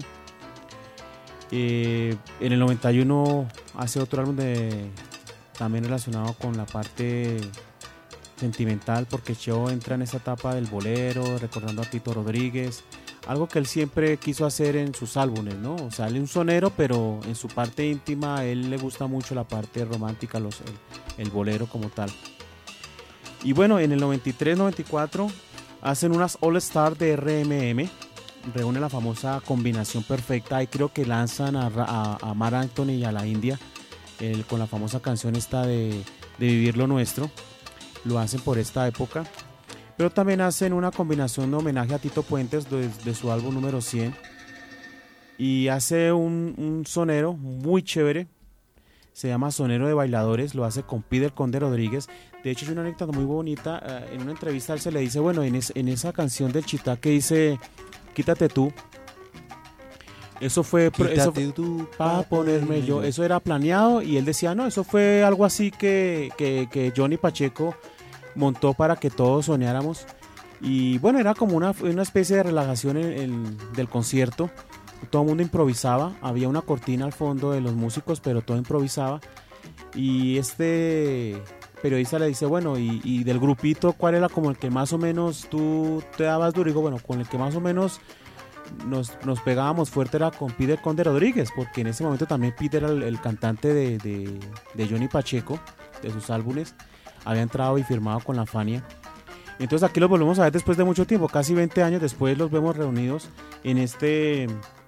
En el 91 hace otro álbum también relacionado con la parte sentimental, porque Cheo entra en esa etapa del bolero, recordando a Tito Rodríguez, algo que él siempre quiso hacer en sus álbumes, ¿no? O sea, él es un sonero, pero en su parte íntima a él le gusta mucho la parte romántica, el bolero como tal. Y bueno, en el 93-94 hacen unas All Star de RMM, reúne la famosa combinación perfecta y creo que lanzan a Mar Anthony y a la India con la famosa canción esta de Vivir lo Nuestro. Lo hacen por esta época. pero también hacen una combinación de homenaje a Tito Puentes de su álbum número 100, y hace un sonero muy chévere, se llama Sonero de Bailadores, lo hace con Pide el Conde Rodríguez. De hecho, es una anécdota muy bonita. En una entrevista él se le dice, bueno, en esa canción del Chitá que dice Quítate tú, eso fue tú para ponerme yo, eso era planeado, y él decía, no, eso fue algo así que Johnny Pacheco montó para que todos soñáramos, y bueno, era como una especie de relajación del concierto. Todo el mundo improvisaba, había una cortina al fondo de los músicos, pero todo improvisaba, y este periodista le dice, bueno, y del grupito, ¿cuál era como el que más o menos tú te dabas duro? Y digo, bueno, con el que más o menos nos pegábamos fuerte era con Peter Conde Rodríguez, porque en ese momento también Peter era el cantante de Johnny Pacheco, de sus álbumes, había entrado y firmado con la Fania. Entonces aquí los volvemos a ver después de mucho tiempo, casi 20 años después los vemos reunidos en este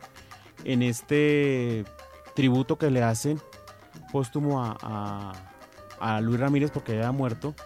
tributo que le hacen póstumo a Luis Ramírez, porque ya había muerto.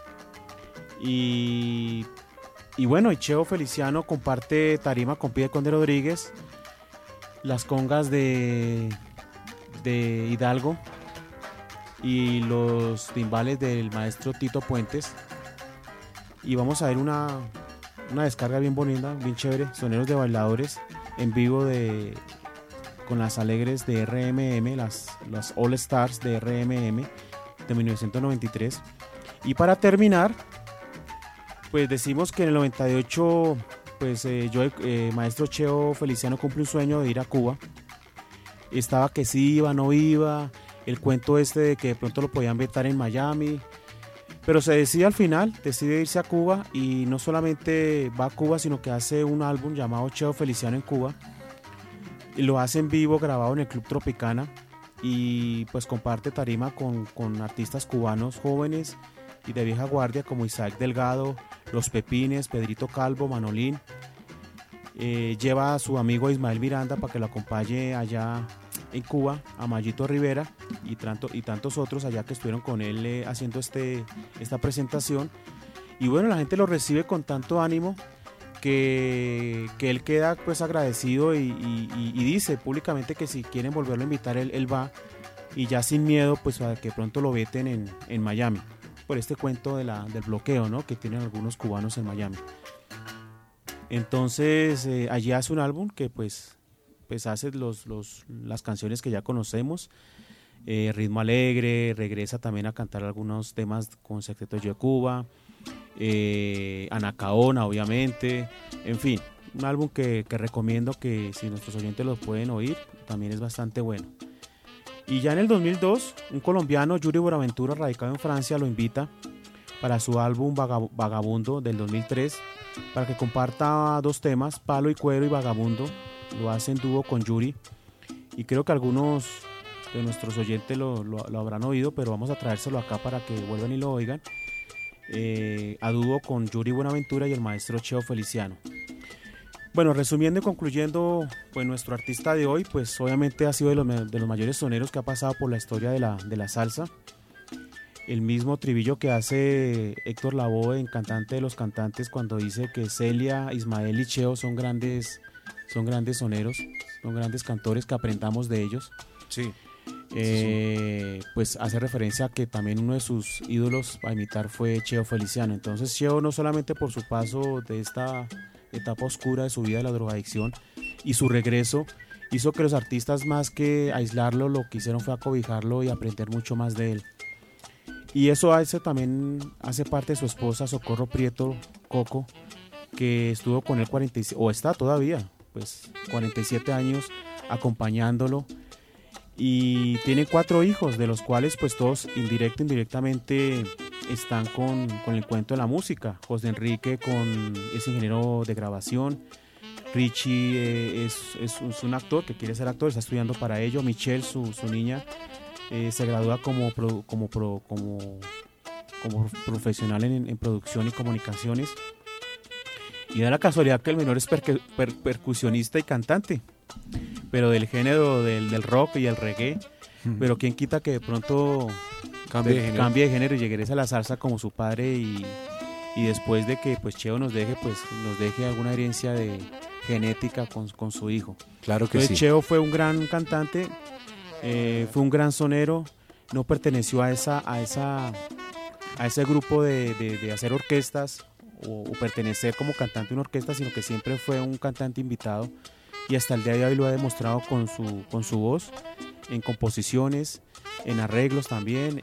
Y bueno, y Cheo Feliciano comparte tarima con Pide Conde Rodríguez, las congas de Hidalgo y los timbales del maestro Tito Puentes. Y vamos a ver una descarga bien bonita, bien chévere, Soneros de Bailadores en vivo con las alegres de RMM, las All Stars de RMM de 1993. Y para terminar, pues decimos que en el 98, pues maestro Cheo Feliciano cumple un sueño de ir a Cuba. Estaba que sí iba, no iba, el cuento de que de pronto lo podían vetar en Miami, pero se decide al final, decide irse a Cuba, y no solamente va a Cuba, sino que hace un álbum llamado Cheo Feliciano en Cuba, y lo hace en vivo, grabado en el Club Tropicana, y pues comparte tarima con artistas cubanos jóvenes y de vieja guardia como Isaac Delgado, Los Pepines, Pedrito Calvo, Manolín. Lleva a su amigo Ismael Miranda para que lo acompañe allá en Cuba, a Mayito Rivera y tantos otros allá que estuvieron con él haciendo esta presentación. Y bueno, la gente lo recibe con tanto ánimo que él queda pues agradecido y dice públicamente que si quieren volverlo a invitar, él va, y ya sin miedo pues a que pronto lo veten en Miami por este cuento del bloqueo, ¿no?, que tienen algunos cubanos en Miami. Entonces allí hace un álbum que pues hace las canciones que ya conocemos, Ritmo Alegre, regresa también a cantar algunos temas con Secretos de Cuba, Anacaona, obviamente, en fin, un álbum que recomiendo, que si nuestros oyentes lo pueden oír, también es bastante bueno. Y ya en el 2002, un colombiano, Yuri Buenaventura, radicado en Francia, lo invita para su álbum Vagabundo del 2003, para que comparta dos temas, Palo y Cuero y Vagabundo. Lo hace en dúo con Yuri, y creo que algunos de nuestros oyentes lo habrán oído, pero vamos a traérselo acá para que vuelvan y lo oigan, a dúo con Yuri Buenaventura y el maestro Cheo Feliciano. Bueno, resumiendo y concluyendo, pues nuestro artista de hoy, pues obviamente ha sido de los mayores soneros que ha pasado por la historia de la salsa. El mismo tribillo que hace Héctor Lavoe en Cantante de los Cantantes, cuando dice que Celia, Ismael y Cheo son grandes soneros, son grandes cantores, que aprendamos de ellos. Sí. Pues hace referencia a que también uno de sus ídolos a imitar fue Cheo Feliciano. Entonces Cheo, no solamente por su paso de esta etapa oscura de su vida de la drogadicción y su regreso, hizo que los artistas, más que aislarlo, lo que hicieron fue acobijarlo y aprender mucho más de él. Y eso también hace parte de su esposa Socorro Prieto Coco, que estuvo con él o está todavía, pues 47 años acompañándolo, y tiene 4 hijos, de los cuales pues todos indirectamente están con el cuento de la música. José Enrique es ingeniero de grabación, Richie es un actor que quiere ser actor, está estudiando para ello, Michelle, su niña, se gradúa como profesional en producción y comunicaciones, y da la casualidad que el menor es percusionista y cantante, pero del género del rock y el reggae, pero quién quita que de pronto cambie de género y llegue a la salsa como su padre, y y después de que pues Cheo nos deje alguna herencia de genética con su hijo. Claro que Entonces, sí. Cheo fue un gran cantante, fue un gran sonero, no perteneció a ese grupo de hacer orquestas o pertenecer como cantante a una orquesta, sino que siempre fue un cantante invitado y hasta el día de hoy lo ha demostrado con su voz, en composiciones, en arreglos también,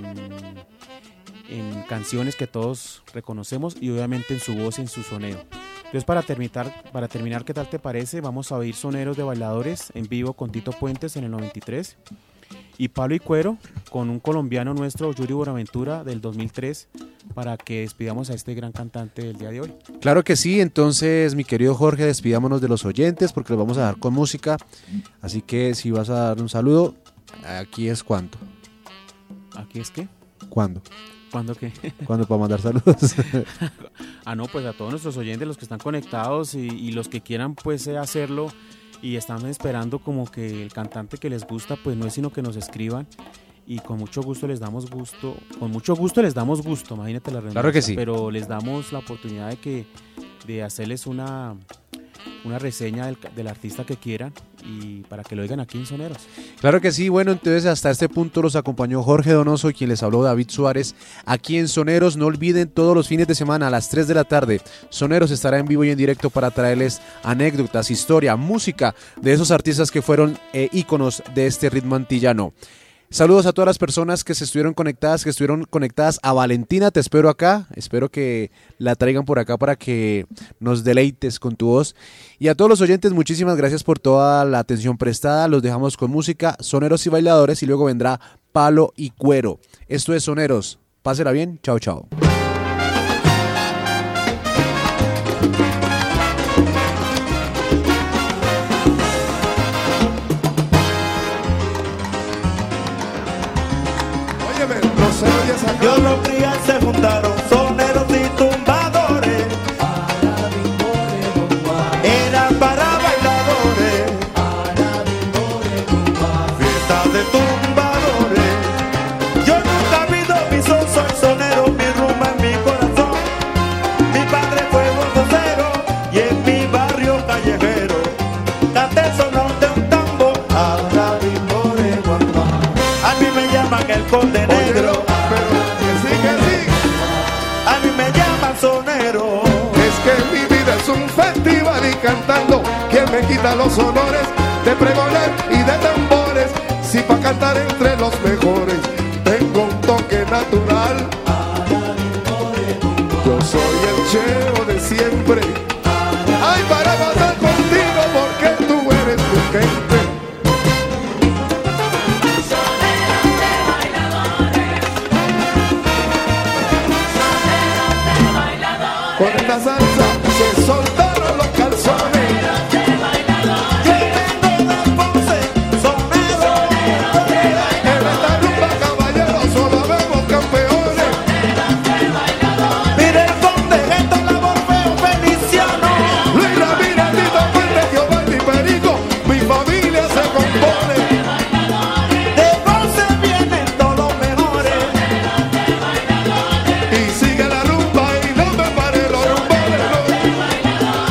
en canciones que todos reconocemos y obviamente en su voz y en su sonero. Entonces para terminar, ¿qué tal te parece? Vamos a oír Soneros de Bailadores en vivo con Tito Puentes en el 93 y Palo y Cuero con un colombiano nuestro, Yuri Buenaventura, del 2003, para que despidamos a este gran cantante del día de hoy. Claro que sí, entonces mi querido Jorge, despidámonos de los oyentes porque los vamos a dar con música, así que si vas a dar un saludo, aquí es cuando. ¿Aquí es qué? ¿Cuándo? ¿Cuándo qué? ¿Cuándo para mandar saludos? No, pues a todos nuestros oyentes, los que están conectados y los que quieran pues hacerlo y están esperando como que el cantante que les gusta, pues no es sino que nos escriban y con mucho gusto les damos gusto, imagínate la redundancia. Claro que sí. Pero les damos la oportunidad de hacerles una reseña del artista que quieran y para que lo oigan aquí en Soneros. Claro que sí, bueno, entonces hasta este punto los acompañó Jorge Donoso y quien les habló David Suárez aquí en Soneros. No olviden todos los fines de semana a las 3 de la tarde, Soneros estará en vivo y en directo para traerles anécdotas, historia, música de esos artistas que fueron íconos de este ritmo antillano. Saludos a todas las personas que estuvieron conectadas a Valentina, te espero acá, espero que la traigan por acá para que nos deleites con tu voz. Y a todos los oyentes, muchísimas gracias por toda la atención prestada, los dejamos con música, Soneros y Bailadores y luego vendrá Palo y Cuero. Esto es Soneros, pásela bien, chao chao. Dios los cría y se juntaron soneros y tumbadores. Eran para bailadores. Fiesta de tumbadores. Yo nunca vi piso, soy sonero, mi rumba en mi corazón. Mi padre fue vocero y en mi barrio callejero canté el sonor de un tambor. Ahora vimbore, guaguá. A mí me llaman el conde negro. A mí me llaman sonero. Es que mi vida es un festival y cantando, ¿quién me quita los honores de pregonar y de tambores? Si pa' cantar entre los mejores tengo un toque natural. Yo soy el Cheo de siempre. Ay, para pasar contigo porque tú eres mi gente. Con esta salsa se soltaron los calzones. Yo vengo de Ponce, sonero. En esta rumba, caballero, solo vemos campeones. Mire el conde, esto la Morfeo Feliciano. Luis Ramírez, Tito Puentes, Giovanni Perico, mi familia se compone. De Ponce vienen todos los mejores. Y sigue la rumba y no me pare los rumbones.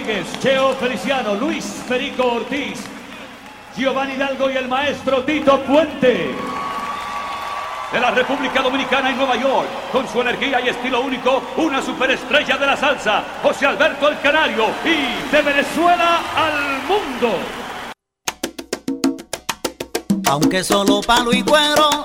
Rodríguez, Cheo Feliciano, Luis Perico Ortiz, Giovanni Hidalgo y el maestro Tito Puente. De la República Dominicana y Nueva York, con su energía y estilo único, una superestrella de la salsa, José Alberto el Canario, y de Venezuela al mundo. Aunque solo palo y cuero,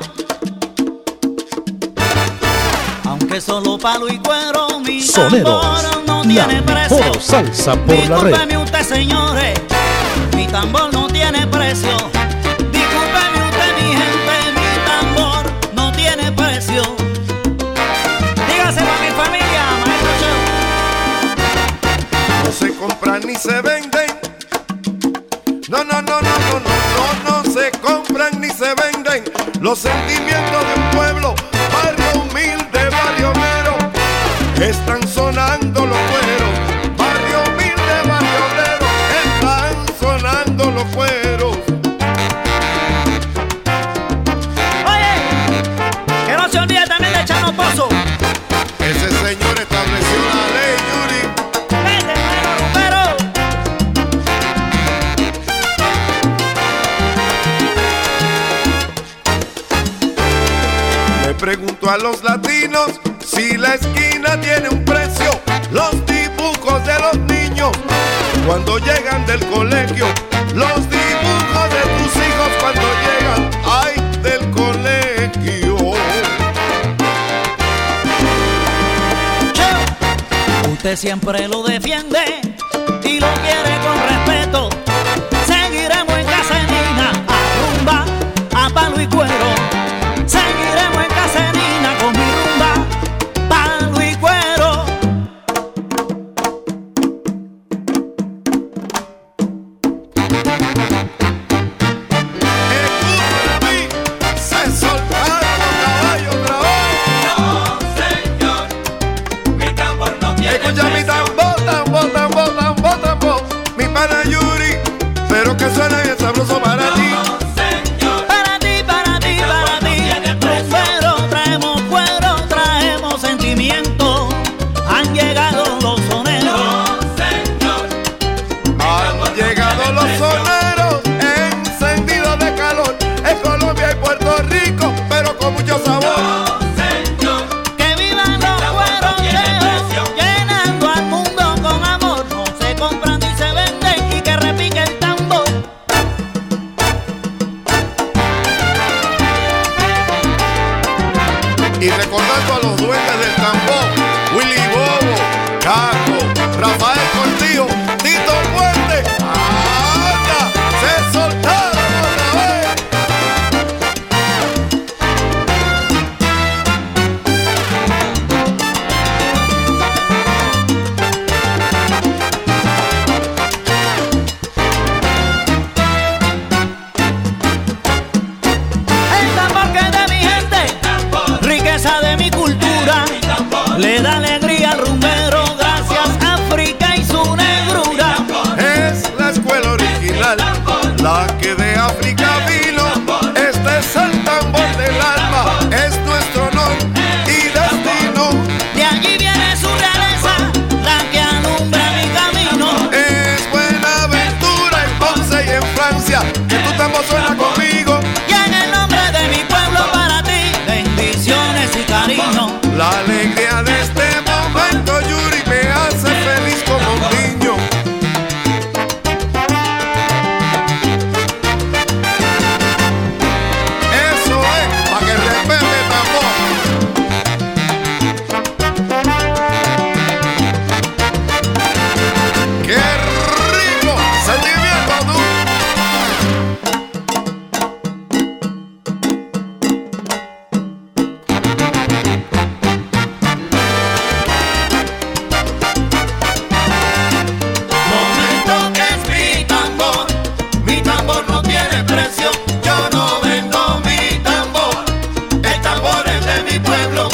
aunque solo palo y cuero, mi Soneros, tambor no la tiene precio. mejor salsa por la red. Discúlpeme usted, señores, mi tambor no tiene precio. Discúlpeme usted, mi gente, mi tambor no tiene precio. Dígaselo a mi familia, maestro Cheo. No se compran ni se venden. No se compran ni se venden los sentimientos de un pueblo, barrio humilde, barrio obrero. Están sonando los cueros, barrio humilde, barrio obrero. Están sonando los cueros. Oye, que no se olvide también de Chano Pozo. Ese señor estableció la ley, Yuri. Vete, hermano rumbero. Le pregunto a los latinos si la esquina tiene un precio. Los dibujos de los niños cuando llegan del colegio. Los dibujos de tus hijos cuando llegan, ay, del colegio. Usted siempre lo defiende y lo quiere con respeto. Seguiremos en Casenina a rumba, a palo y cuero. Seguiremos en Casenina con mi rumba, palo y cuero. Se soltaron los caballos otra vez. No, señor, mi tambor no tiene Escucha mi precio. tambor, mi pana Yuri, pero que suena bien sabroso para ti. Para ti, para ti, para ti. Rumbero, traemos cuero, traemos sentimiento. Han llegado los soneros. Han llegado los soneros, encendidos de calor. En Colombia y Puerto Rico, pero con mucho sabor. Que vivan los cueros cheos, llenando al mundo con amor. No se compran ni se venden y que repique el tambor. Y recordando a los duendes del tambor, Willy Bobo, Caco, Rafael Cortillo, Tito Puente. ¡Anda! ¡Se soltaron otra vez! El tambor que es de mi gente, riqueza de mi cultura, le da alegría al rumbero. Gracias África y su negrura. Es la escuela original, la que de África vino. Este es el tambor del alma, es nuestro honor y destino. De allí viene su realeza, la que alumbra mi camino. Es Buenaventura en Ponce y en Francia, que tu tambor suena conmigo. Y en el nombre de mi pueblo para ti, bendiciones y cariño. La alegría de este momento, Yuri, me hace feliz como un niño. Eso es, pa' que respete tambor. ¡Qué rico! ¡Sentimiento, tú! No me toques mi tambor no tiene precio. Yo no vendo mi tambor, el tambor es de mi pueblo.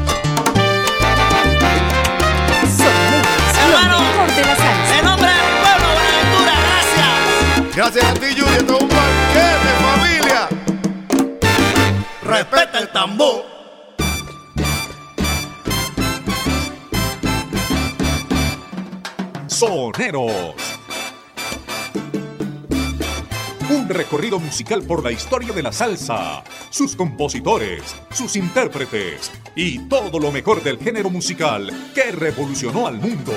Hermano, en nombre de mi pueblo, Buenaventura, gracias. Gracias a ti, Yuri, esto es un banquete, familia. Respeta el tambor. Soneros. Un recorrido musical por la historia de la salsa, sus compositores, sus intérpretes y todo lo mejor del género musical que revolucionó al mundo.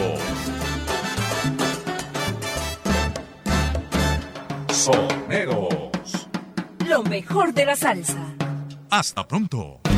Soneros. Lo mejor de la salsa. Hasta pronto.